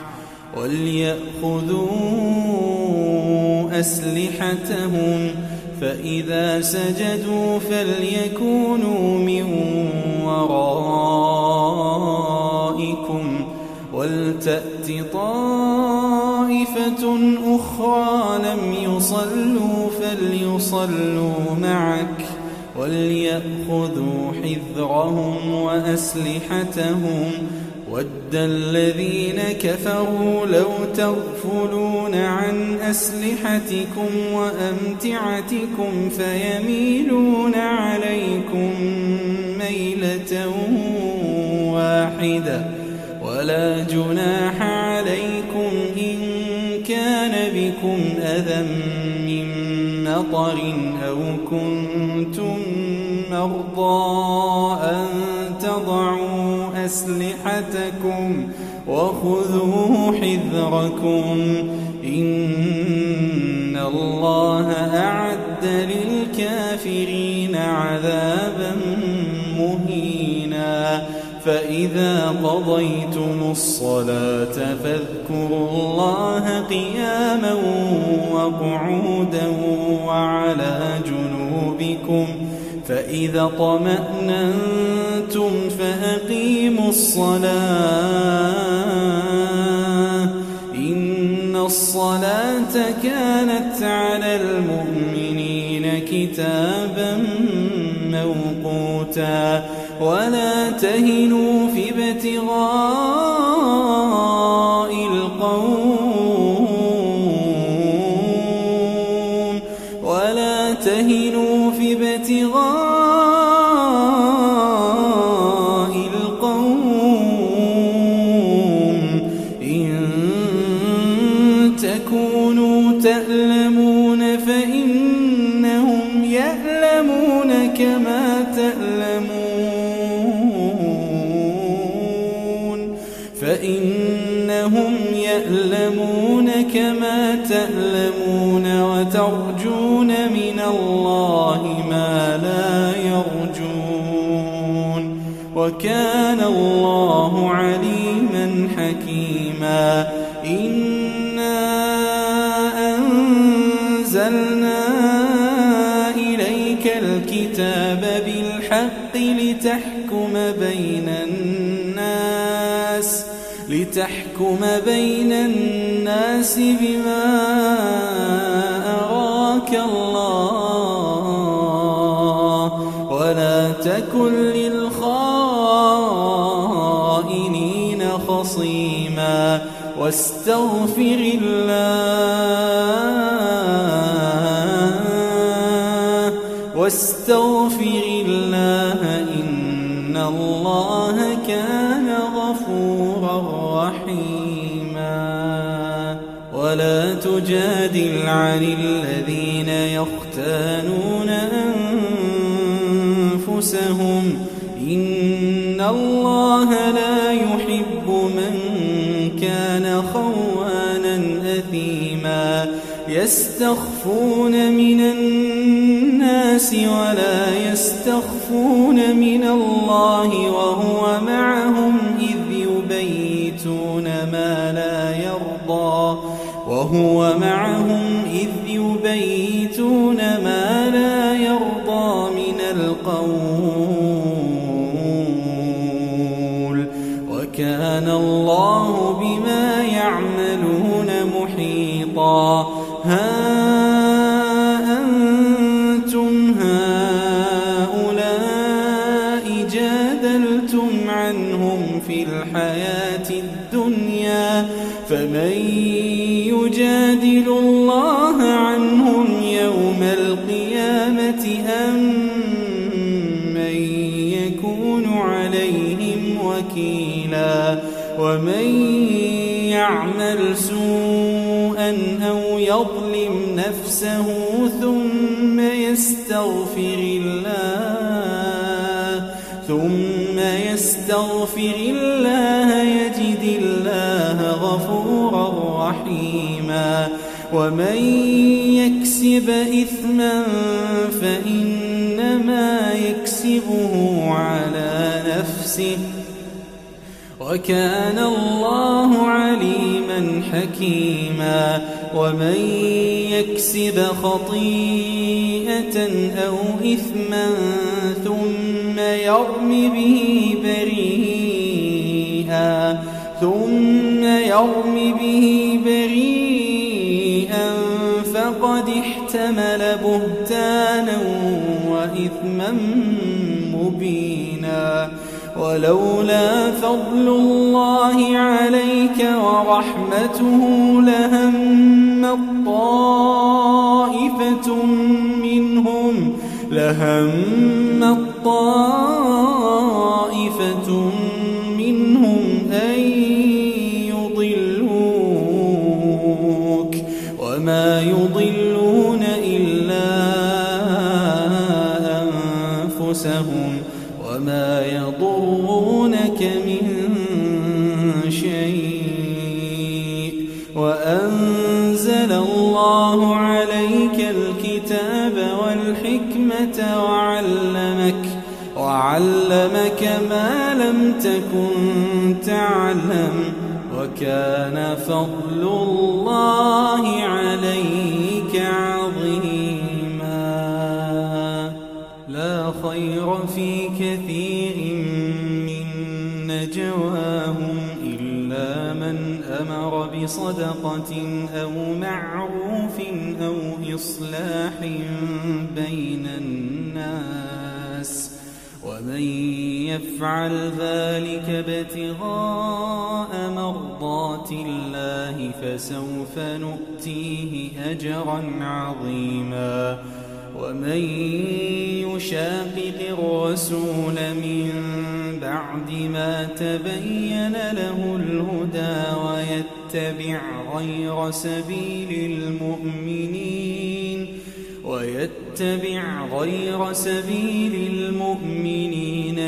وليأخذوا أسلحتهم، فإذا سجدوا فليكونوا من ورائكم ولتأت طائفة أخرى لم يصلوا فليصلوا معك وليأخذوا حذرهم وأسلحتهم. ود الذين كفروا لو تغفلون عن أسلحتكم وأمتعتكم فيميلون عليكم ميلة واحدة، ولا جناح عليكم إن كان بكم أذى من مطر أو كنتم مرضى أن تضعوا أسلحتكم وخذوا حذركم، إن الله أعد للكافرين الكافرين عذابا مهينا. فإذا قضيتم الصلاة فاذكروا الله قياما وقعودا وعلى جنوبكم، فإذا اطمأننتم فأقيموا الصلاة إن الصلاة كانت على المؤمنين كتابا موقوتا. ولا تهنوا في ابتغاء القوم ولا تهنوا في ابتغاء القوم إن تكونوا تألمون فإنهم يألمون كما تألمون وترجون من الله ما لا يرجون، وكان الله عليما حكيما. إنا أنزلنا إليك الكتاب بالحق لتحكم بين الناس بما أراك الله، ولا تكن للخائنين خصيما، واستغفر الله إن الله كان غفورا رحيما. ولا تجادل عن الذين يختانون أنفسهم إن الله لا يحب من كان خوانا أثيما. يستخفون من الناس ولا يستخفون من الله وهو معهم إذ يبيتون ما لا يرضى من القول، وكان الله بما يعملون محيطا. ها أنتم هؤلاء جادلتم عنهم في الحياة الدنيا، فمن يجادل الله عنهم يوم القيامة أم من يكون عليهم وكيلا. ومن يعمل سوءا أو يظلم نفسه ثم يستغفر الله يجد الله غفورا رحيما. ومن يكسب إثما فإنما يكسبه على نفسه، وكان الله عليما حكيما. ومن يكسب خطيئة أو إثما ثم يرم به بريئا فقد احتمل بهتانا وإثما مبينا. ولولا فضل الله عليك ورحمته لهمت طائفة منهم أن يضلوك وما يضلون إلا أنفسهم وما يضرونك من شيء. وأنزل الله عليك الكتاب الكتاب والحكمة وعلمك ما لم تكن تعلم وكان فضل الله عليك عظيما. لا خير في كثير من نجواهم إلا من أمر بصدقة أو معروف أو إصلاح بين الناس ومن يفعل ذلك ابتغاء مرضات الله فسوف نؤتيه أجرا عظيما. ومن يشاقق الرسول من بعد ما تبين له الهدى ويتبع غير سبيل المؤمنين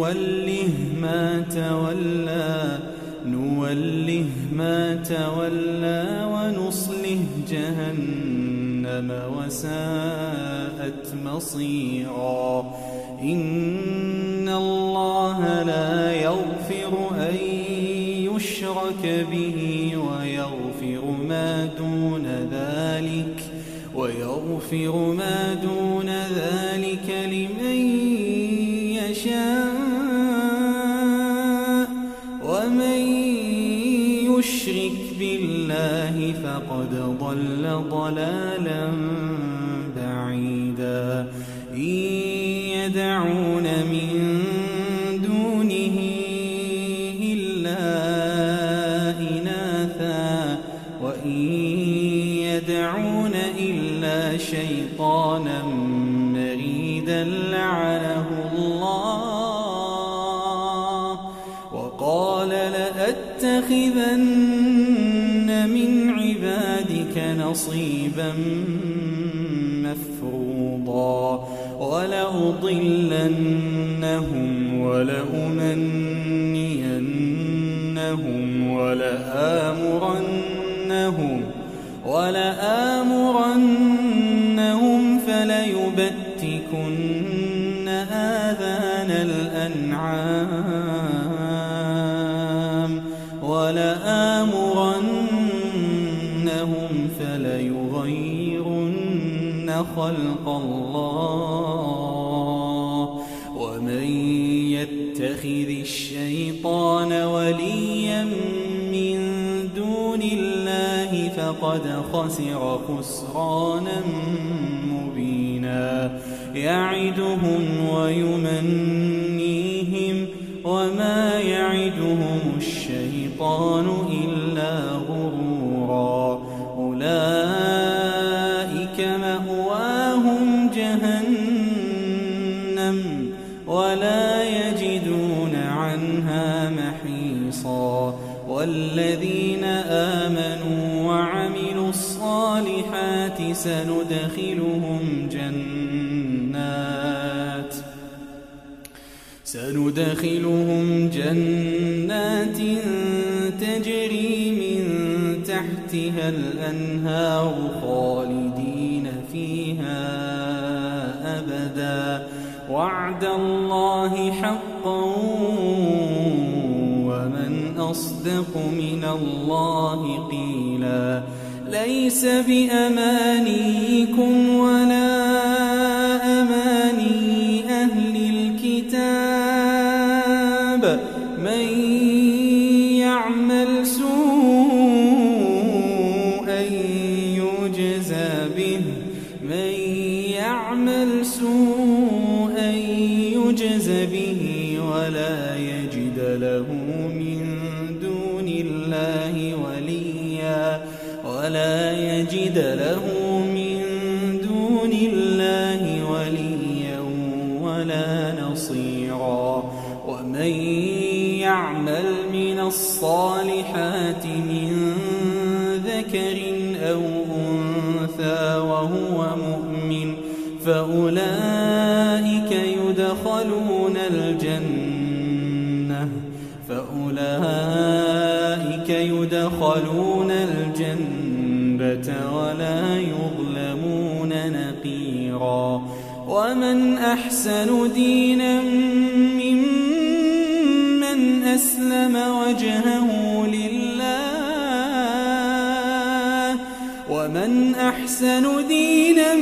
نوله ما تولى ونصله جهنم وساءت مصيرا. إن الله لا يغفر أن يشرك به ويغفر ما دون ذلك لمن يشاء ومن يشرك بالله فقد ضل ضلالا بعيدا. إن يدعون من دونه إلا إناثا وإن يدعون إلا شيطانا مريدا لعنه الله وقال لأتخذن من عبادك نصيبا مفروضا ولأضلنهم ولأمنينهم ولآمرنهم فليبتكن آذان الأنعام ولآمرنهم فليغيرن خلق الله. ومن يتخذ الشيطان وليا من دون الله فقد خسر خسرانا مبينا. يعدهم ويمنيهم وما يعدهم الشيطان إلا غرورا. أولئك مأواهم جهنم ولا يجدون عنها محيصا. والذين آمنوا وعملوا الصالحات سندخلهم جنات تجري من تحتها الأنهار خالدين فيها أبدا وعد الله حقا ومن أصدق من الله قيلا. ليس بأمانيكم ولا أماني أهل الكتاب من يعمل سوءا يجز به ولا يجد له من دون الله وليا ولا نصيرا. ومن يعمل من الصالحات من ذكر أو أنثى وهو مؤمن فأولئك يدخلون الجنة ولا يظلمون نقيرا. خبيرا ومن أحسن دينا ممن أسلم وجهه لله ومن أحسن دينا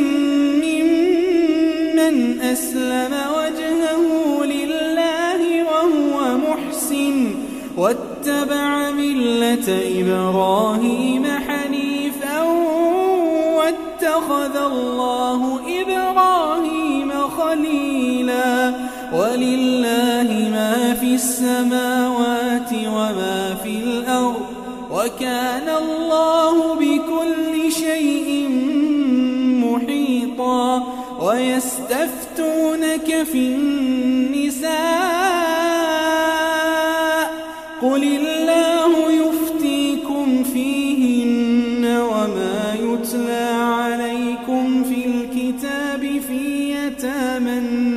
ممن أسلم وجهه لله وهو محسن واتبع ملة إبراهيم حنيفا واتخذ الله إبراهيم خليلا ولله ما في السماوات وما في الأرض وكان الله بكل شيء محيطا ويستفتونك في النساء قل الله يفتيكم فيهن وما يتلى عليكم في الكتاب في يتامى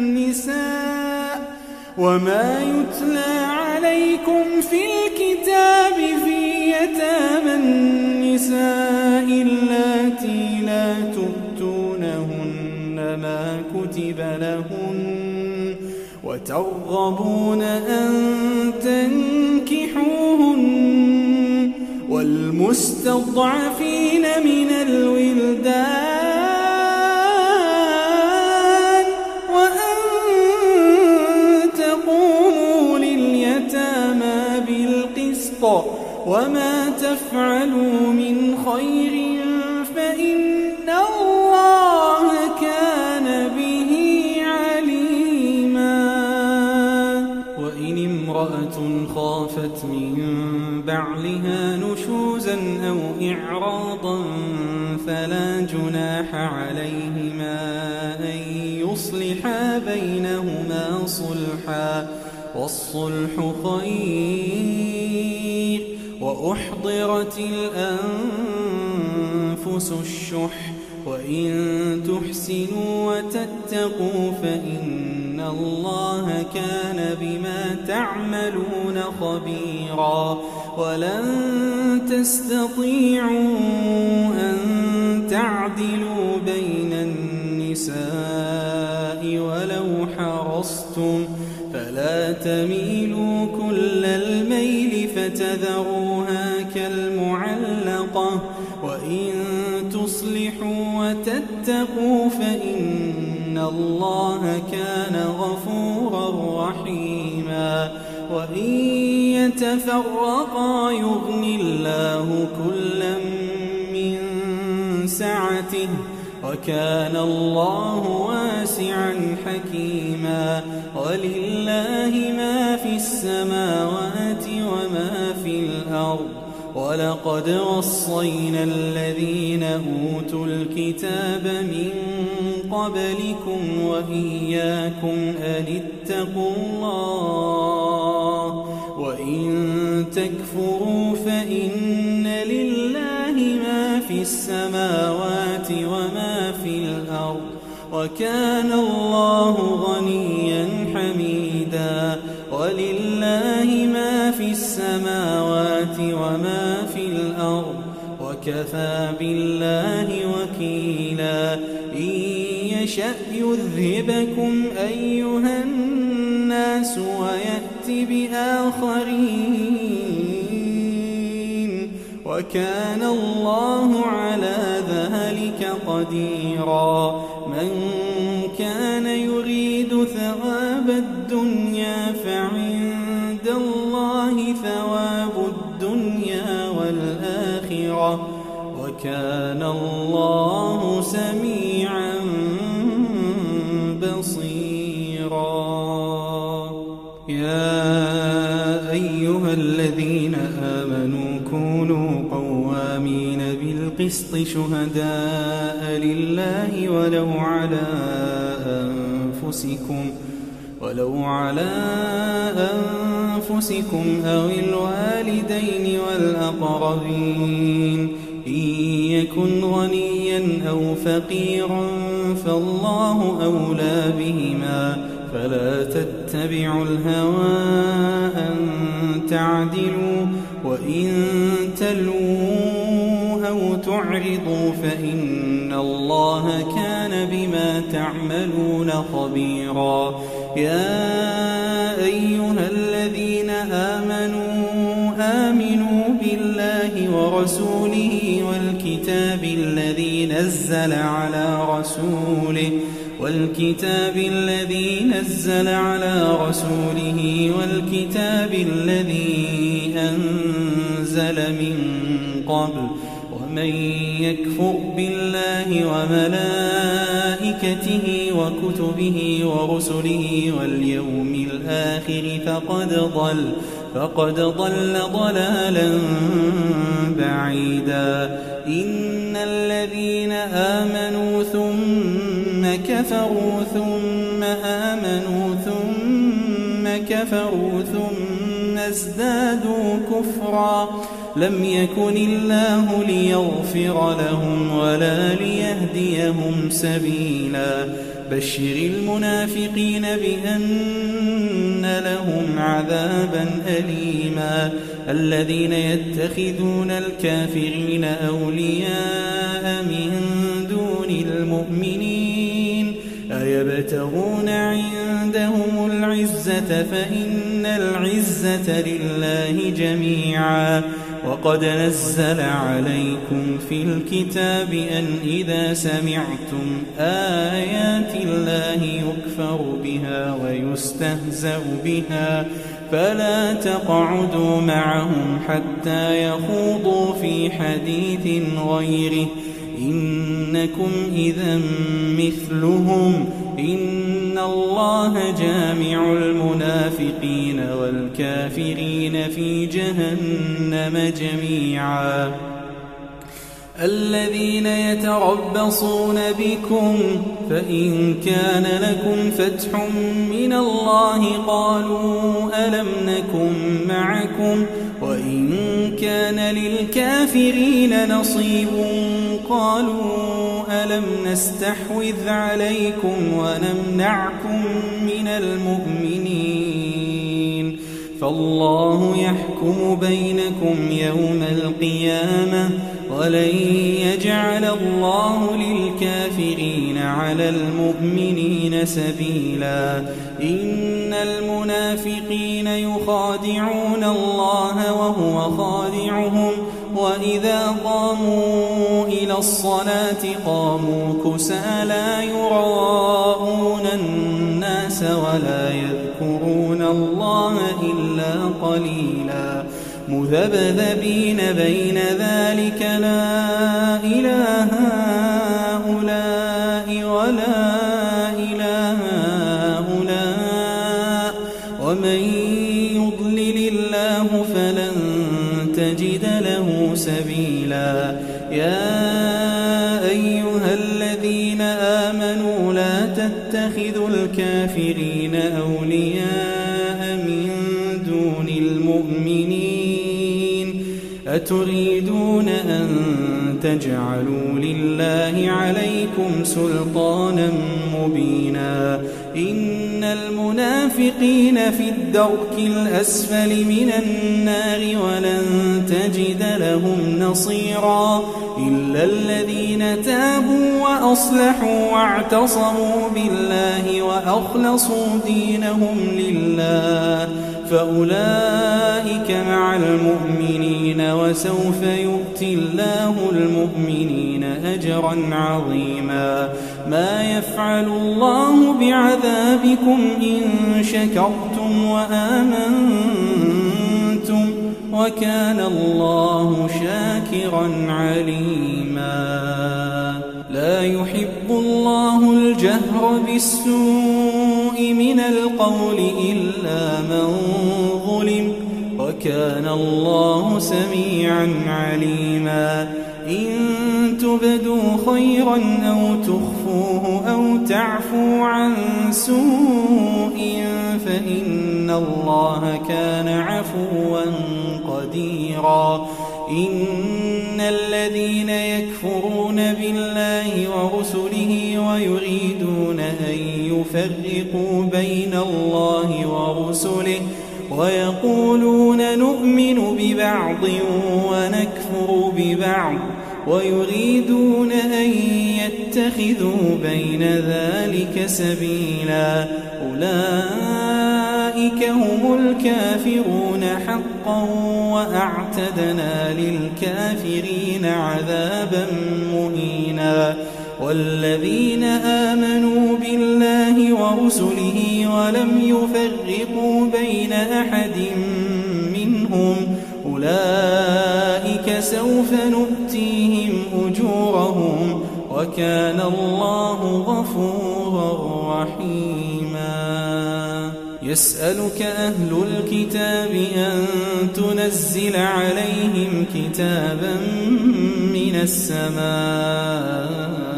النساء اللاتي لا تؤتونهن ما كتب لهن وترغبون أن تنكحوهن والمستضعفين من الولدان وأن تقوموا لليتامى بالقسط وما تفعلوا من خير فإن الله كان به عليما وإن امرأة خافت من بعلها نشوزا أو إعراضا فلا جناح عليهما أن يصلحا بينهما صلحا والصلح خير وأحضرت الأنفس الشح وإن تحسنوا وتتقوا فإن الله كان بما تعملون خبيرا ولن تستطيعوا أن تعدلوا بين النساء ولو حرصتم فلا تميلوا كل الميل فتذروها كالمعلقة وإن تصلحوا وتتقوا فإن الله كان غفورا رحيما وإن يتفرقا يغني الله كلا من سعته وكان الله واسعا حكيما ولله ما في السماوات وما في الأرض ولقد وصينا الذين أوتوا الكتاب من قبلكم وإياكم أن اتقوا الله وإن تكفروا فإن لله ما في السماوات وما في الأرض وكان الله غنيا حميدا ولله ما في السماوات وما في الأرض وكفى بالله وكيلا إن يشأ يذهبكم أيها الناس ويأت بآخرين وكان الله على ذلك قديرا من كان يريد ثواب الدنيا فعند الله ثواب الدنيا والآخرة وكان الله سميعا بصيرا يا أيها الذين آمنوا كونوا قوامين بالقسط شهداء لله ولو على أنفسكم أو الوالدين والأقربين إن يكن غنيا أو فقيرا فالله أولى بهما فلا تتبعوا الهوى أن تعدلوا وإن تلووا أو تعرضوا فإن الله كان بما تعملون خبيرا. يا أيها الذين آمنوا بالله ورسوله والكتاب الذي نزل على رسوله والكتاب الذي أنزل من قبل ومن يكفر بالله وملائكته وكتبه ورسله واليوم الآخر فقد ضل ضلالا بعيدا. إن الذين آمنوا ثم كفروا ثم آمنوا ثم كفروا ثم ازدادوا كفرا لم يكن الله ليغفر لهم ولا ليهديهم سبيلا. بشر المنافقين بأن لهم عذابا أليما. الذين يتخذون الكافرين أولياء من دون المؤمنين أيبتغون عندهم العزة فإن العزة لله جميعا. وقد نزل عليكم في الكتاب أن إذا سمعتم آيات الله يكفر بها ويستهزأ بها فلا تقعدوا معهم حتى يخوضوا في حديث غيره إنكم إذا مثلهم إن الله جامع المنافقين والكافرين في جهنم جميعا. الذين يتربصون بكم فإن كان لكم فتح من الله قالوا ألم نكن معكم وإن كان للكافرين نصيب قالوا ألم نستحوذ عليكم ونمنعكم من المؤمنين فالله يحكم بينكم يوم القيامة ولن يجعل الله للكافرين على المؤمنين سبيلا. إن المنافقين يخادعون الله وهو خادعهم وإذا قاموا إلى الصلاة قاموا كسالى يراءون الناس ولا يذكرون الله إلا قليلا. مذبذبين بين ذلك لا إله هؤلاء ولا إله هؤلاء ومن يضلل الله فلن تجد له سبيلا. يا أيها الذين آمنوا لا تتخذوا الكافرين أولياء من دون المؤمنين أتريدون أن تجعلوا لله عليكم سلطانا مبينا. إن المنافقين في الدرك الأسفل من النار ولن تجد لهم نصيرا إلا الذين تابوا وأصلحوا واعتصموا بالله وأخلصوا دينهم لله فأولئك مع المؤمنين وسوف يؤتي الله المؤمنين أجرا عظيما. ما يفعل الله بعذابكم إن شكرتم وآمنتم وكان الله شاكرا عليما. لا يحب الله الجهر بالسوء من القول إلا من ظلم وكان الله سميعا عليما. إن تبدوا خيرا أو تخفوه أو تعفوا عن سوء فإن الله كان عفوا قديرا. إن الذين يكفرون بالله ورسله ويريدون أن يفرقوا بين الله ورسله ويقولون نؤمن ببعض ونكفر ببعض ويريدون أن يتخذوا بين ذلك سبيلا أولئك هم الكافرون حقا وأعتدنا للكافرين عذابا مهينا والذين آمنوا بالله ورسله ولم يفرقوا بين أحد منهم أولئك سوف نؤتيهم أجورهم وكان الله غفورا رحيما يسألك أهل الكتاب أن تنزل عليهم كتابا من السماء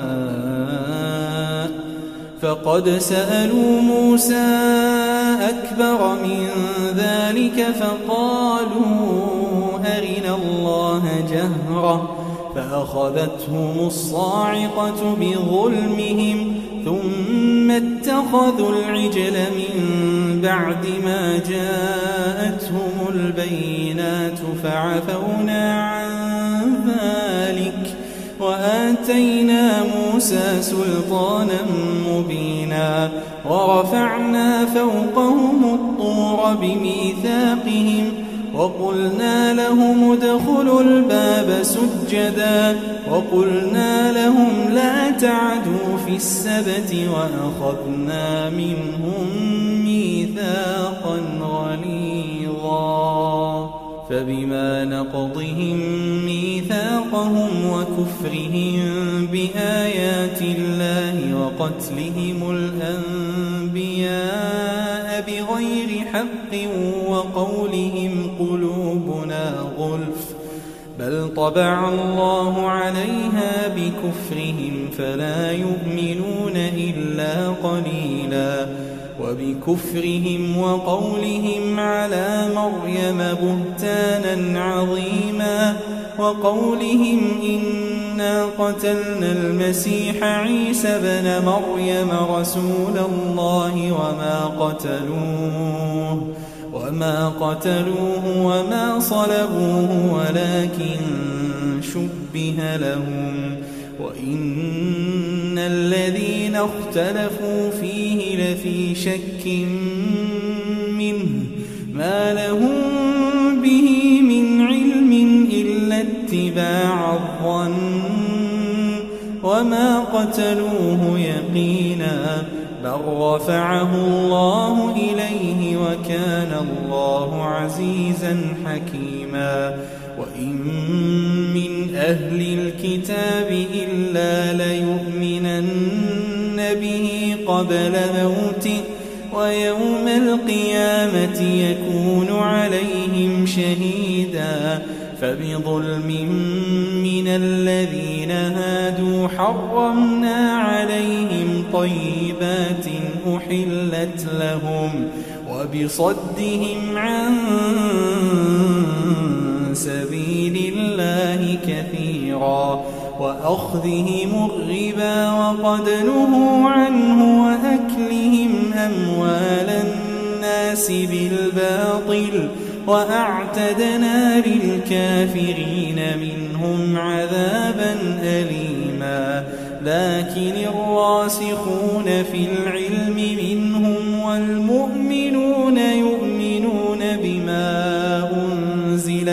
فقد سألوا موسى أكبر من ذلك فقالوا أرنا الله جهرة فأخذتهم الصاعقة بظلمهم ثم اتخذوا العجل من بعد ما جاءتهم البينات فعفونا عن ذلك وآتينا موسى سلطانا مبينا ورفعنا فوقهم الطور بميثاقهم وقلنا لهم ادخلوا الباب سجدا وقلنا لهم لا تعدوا في السبت وأخذنا منهم ميثاقا غليظا فبما نقضهم ميثاقهم وكفرهم بآيات الله وقتلهم الأنبياء بغير حق وقولهم قلوبنا غلف بل طبع الله عليها بكفرهم فلا يؤمنون إلا قليلا وبكفرهم وقولهم على مريم بهتانا عظيما وقولهم إنا قتلنا المسيح عيسى بن مريم رسول الله وما قتلوه وما صلبوه ولكن شبه لهم وإن الذين اختلفوا فيه لفي شك منه ما لهم به من علم إلا اتباع الظن وما قتلوه يقينا بل رفعه الله إليه وكان الله عزيزا حكيما وإن من أهل الكتاب إلا ليؤمنن به قبل موته ويوم القيامة يكون عليهم شهيدا فبظلم من الذين هادوا حرمنا عليهم طيبات أحلت لهم وبصدهم عن سبيل الله كثيرا وأخذهم الربا وقد نهوا عنه وأكلهم أموال الناس بالباطل وأعتدنا للكافرين منهم عذابا أليما لكن الراسخون في العلم منهم والمؤمنون يؤمنون بما أنزل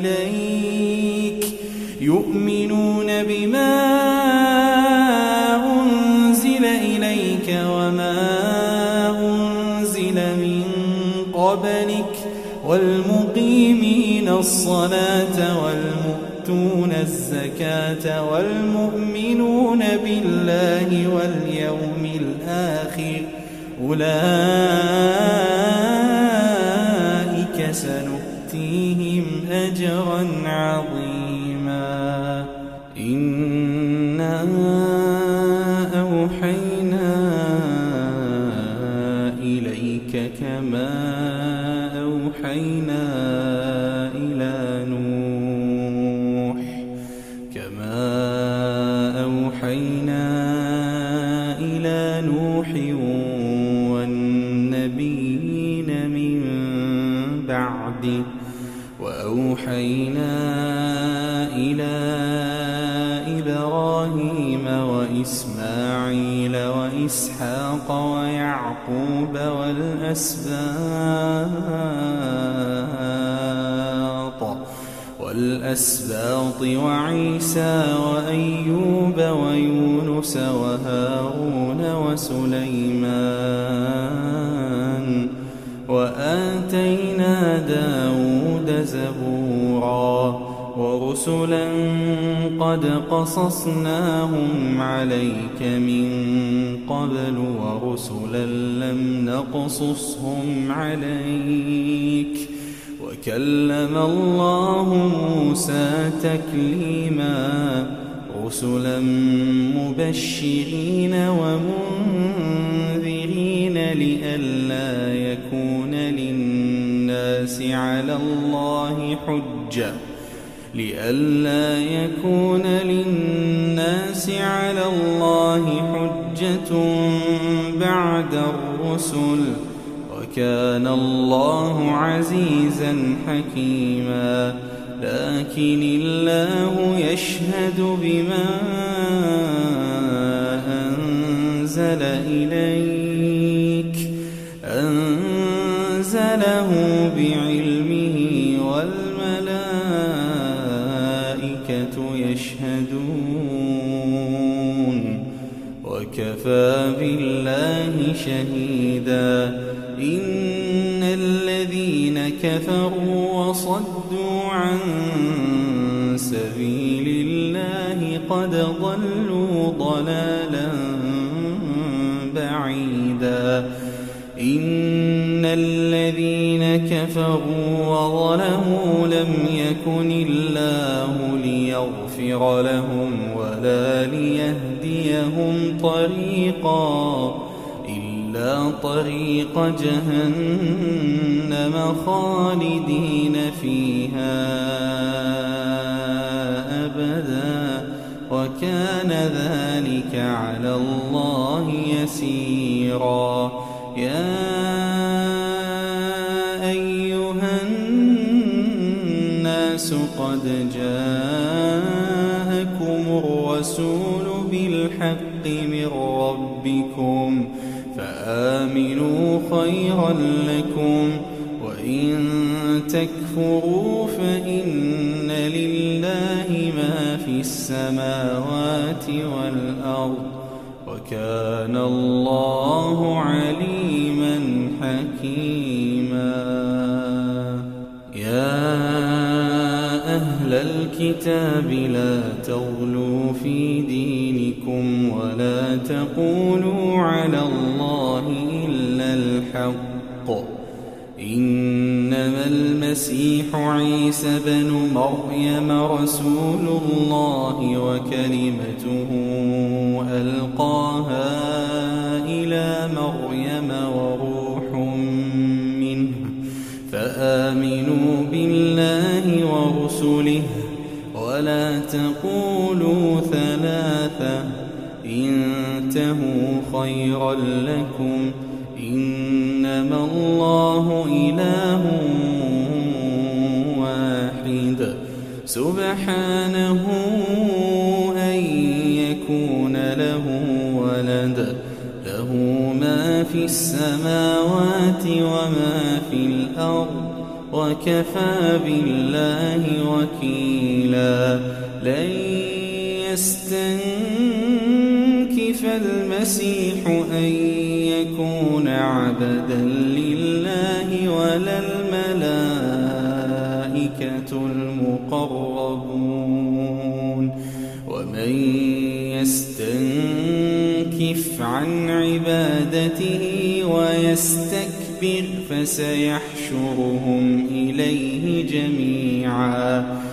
إليك وما أنزل من قبلك والمقيمين الصلاة والمؤتون الزكاة والمؤمنون بالله واليوم الآخر أولئك سنؤتيهم أجرا عظيما إنا أوحينا إليك كما أوحينا إلى نوح والنبيين من بعده وأوحينا إلى وإسماعيل وإسحاق ويعقوب والأسباط وعيسى وأيوب ويونس وهارون وسليمان وآتينا داود زبورا ورسلا قد قصصناهم عليك من قبل ورسلا لم نقصصهم عليك وكلم الله موسى تكليما رسلا مبشرين ومنذرين لئلا يكون للناس على الله حجة بعد الرسل وكان الله عزيزا حكيما لكن الله يشهد بما أنزل إليك أنزله بعلمه والملائكة يشهدون وكفى بالله شهيدا إن الذين كفروا وصدوا عن سبيل الله قد ضلوا ضلالا بعيدا إن الذين كفروا وظلموا لم يكن الله ليغفر لهم ولا ليهديهم طريقا إلا طريق جهنم خالدين فيها أبدا وكان ذلك على الله يسيرا يا أيها الناس قد جاءكم الرسول بالحق من ربكم فآمنوا خيرا لكم وإن تكفروا فإن لله ما في السماوات والأرض وكان الله عليما حكيما يا أهل الكتاب لا تغلوا في دينكم ولا تقولوا على الله إلا الحق إنما المسيح عيسى بن مريم رسول الله وكلمته ألقاها إلى مريم وروح منه فآمنوا بالله ورسله ولا تقولوا ثلاثة انتهوا خيرا لكم إنما الله إله واحد سبحانه أن يكون له ولد له ما في السماوات وما في الأرض وكفى بالله وكيلا لن يستنكف المسيح أن يكون عبدا لله ولا الملائكة المقربون ومن يستنكف عن عبادته ويستكبر فسيحشرهم إليه جميعا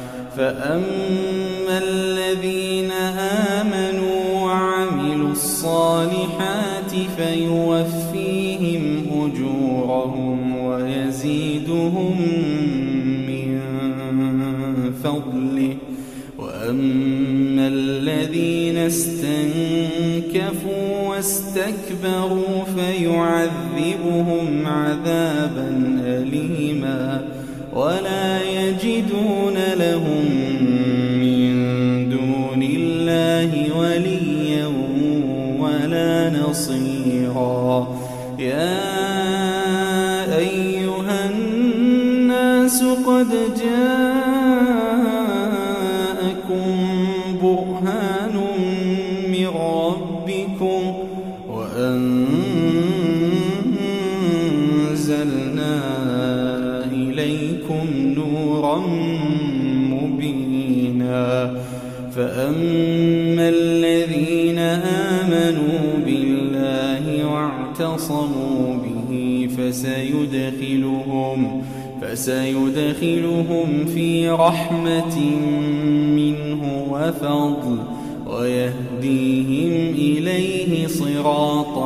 فأما الذين آمنوا وعملوا الصالحات فيوفيهم أجورهم ويزيدهم من فضله وأما الذين استنكفوا واستكبروا فيعذبهم عذابا أليما ولا يجدون لهم من دون الله وليا نصيرا يا أيها الناس قد جاءكم برهان من ربكم وأنزلنا إليكم نورا مبينا فأما الذين آمنوا بالله واعتصموا به فسيدخلهم في رحمة منه وفضل ويهديهم إليه صراطا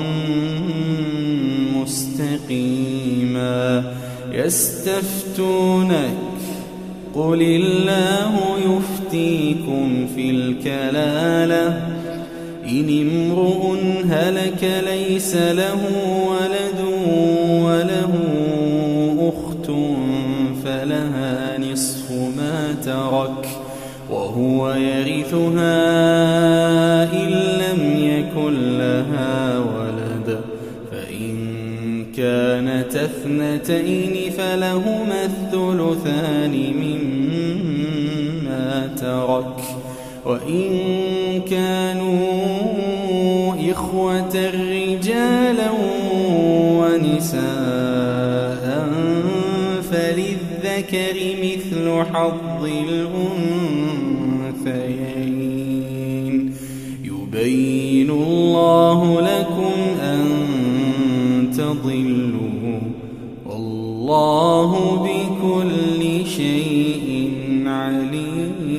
مستقيما يستفتونك قل الله يفتيكم في الكلالة إن امرؤ هلك ليس له ولد وله أخت فلها نصف ما ترك وهو يرثها إن لم يكن لها ولد فإن كانت اثنتين فلهما الثلثان مما ترك وإن كانوا إخوة رجالا ونساء فللذكر مثل حظ الأنثيين يبين الله لكم أن تضلوا والله بكل شيء عليم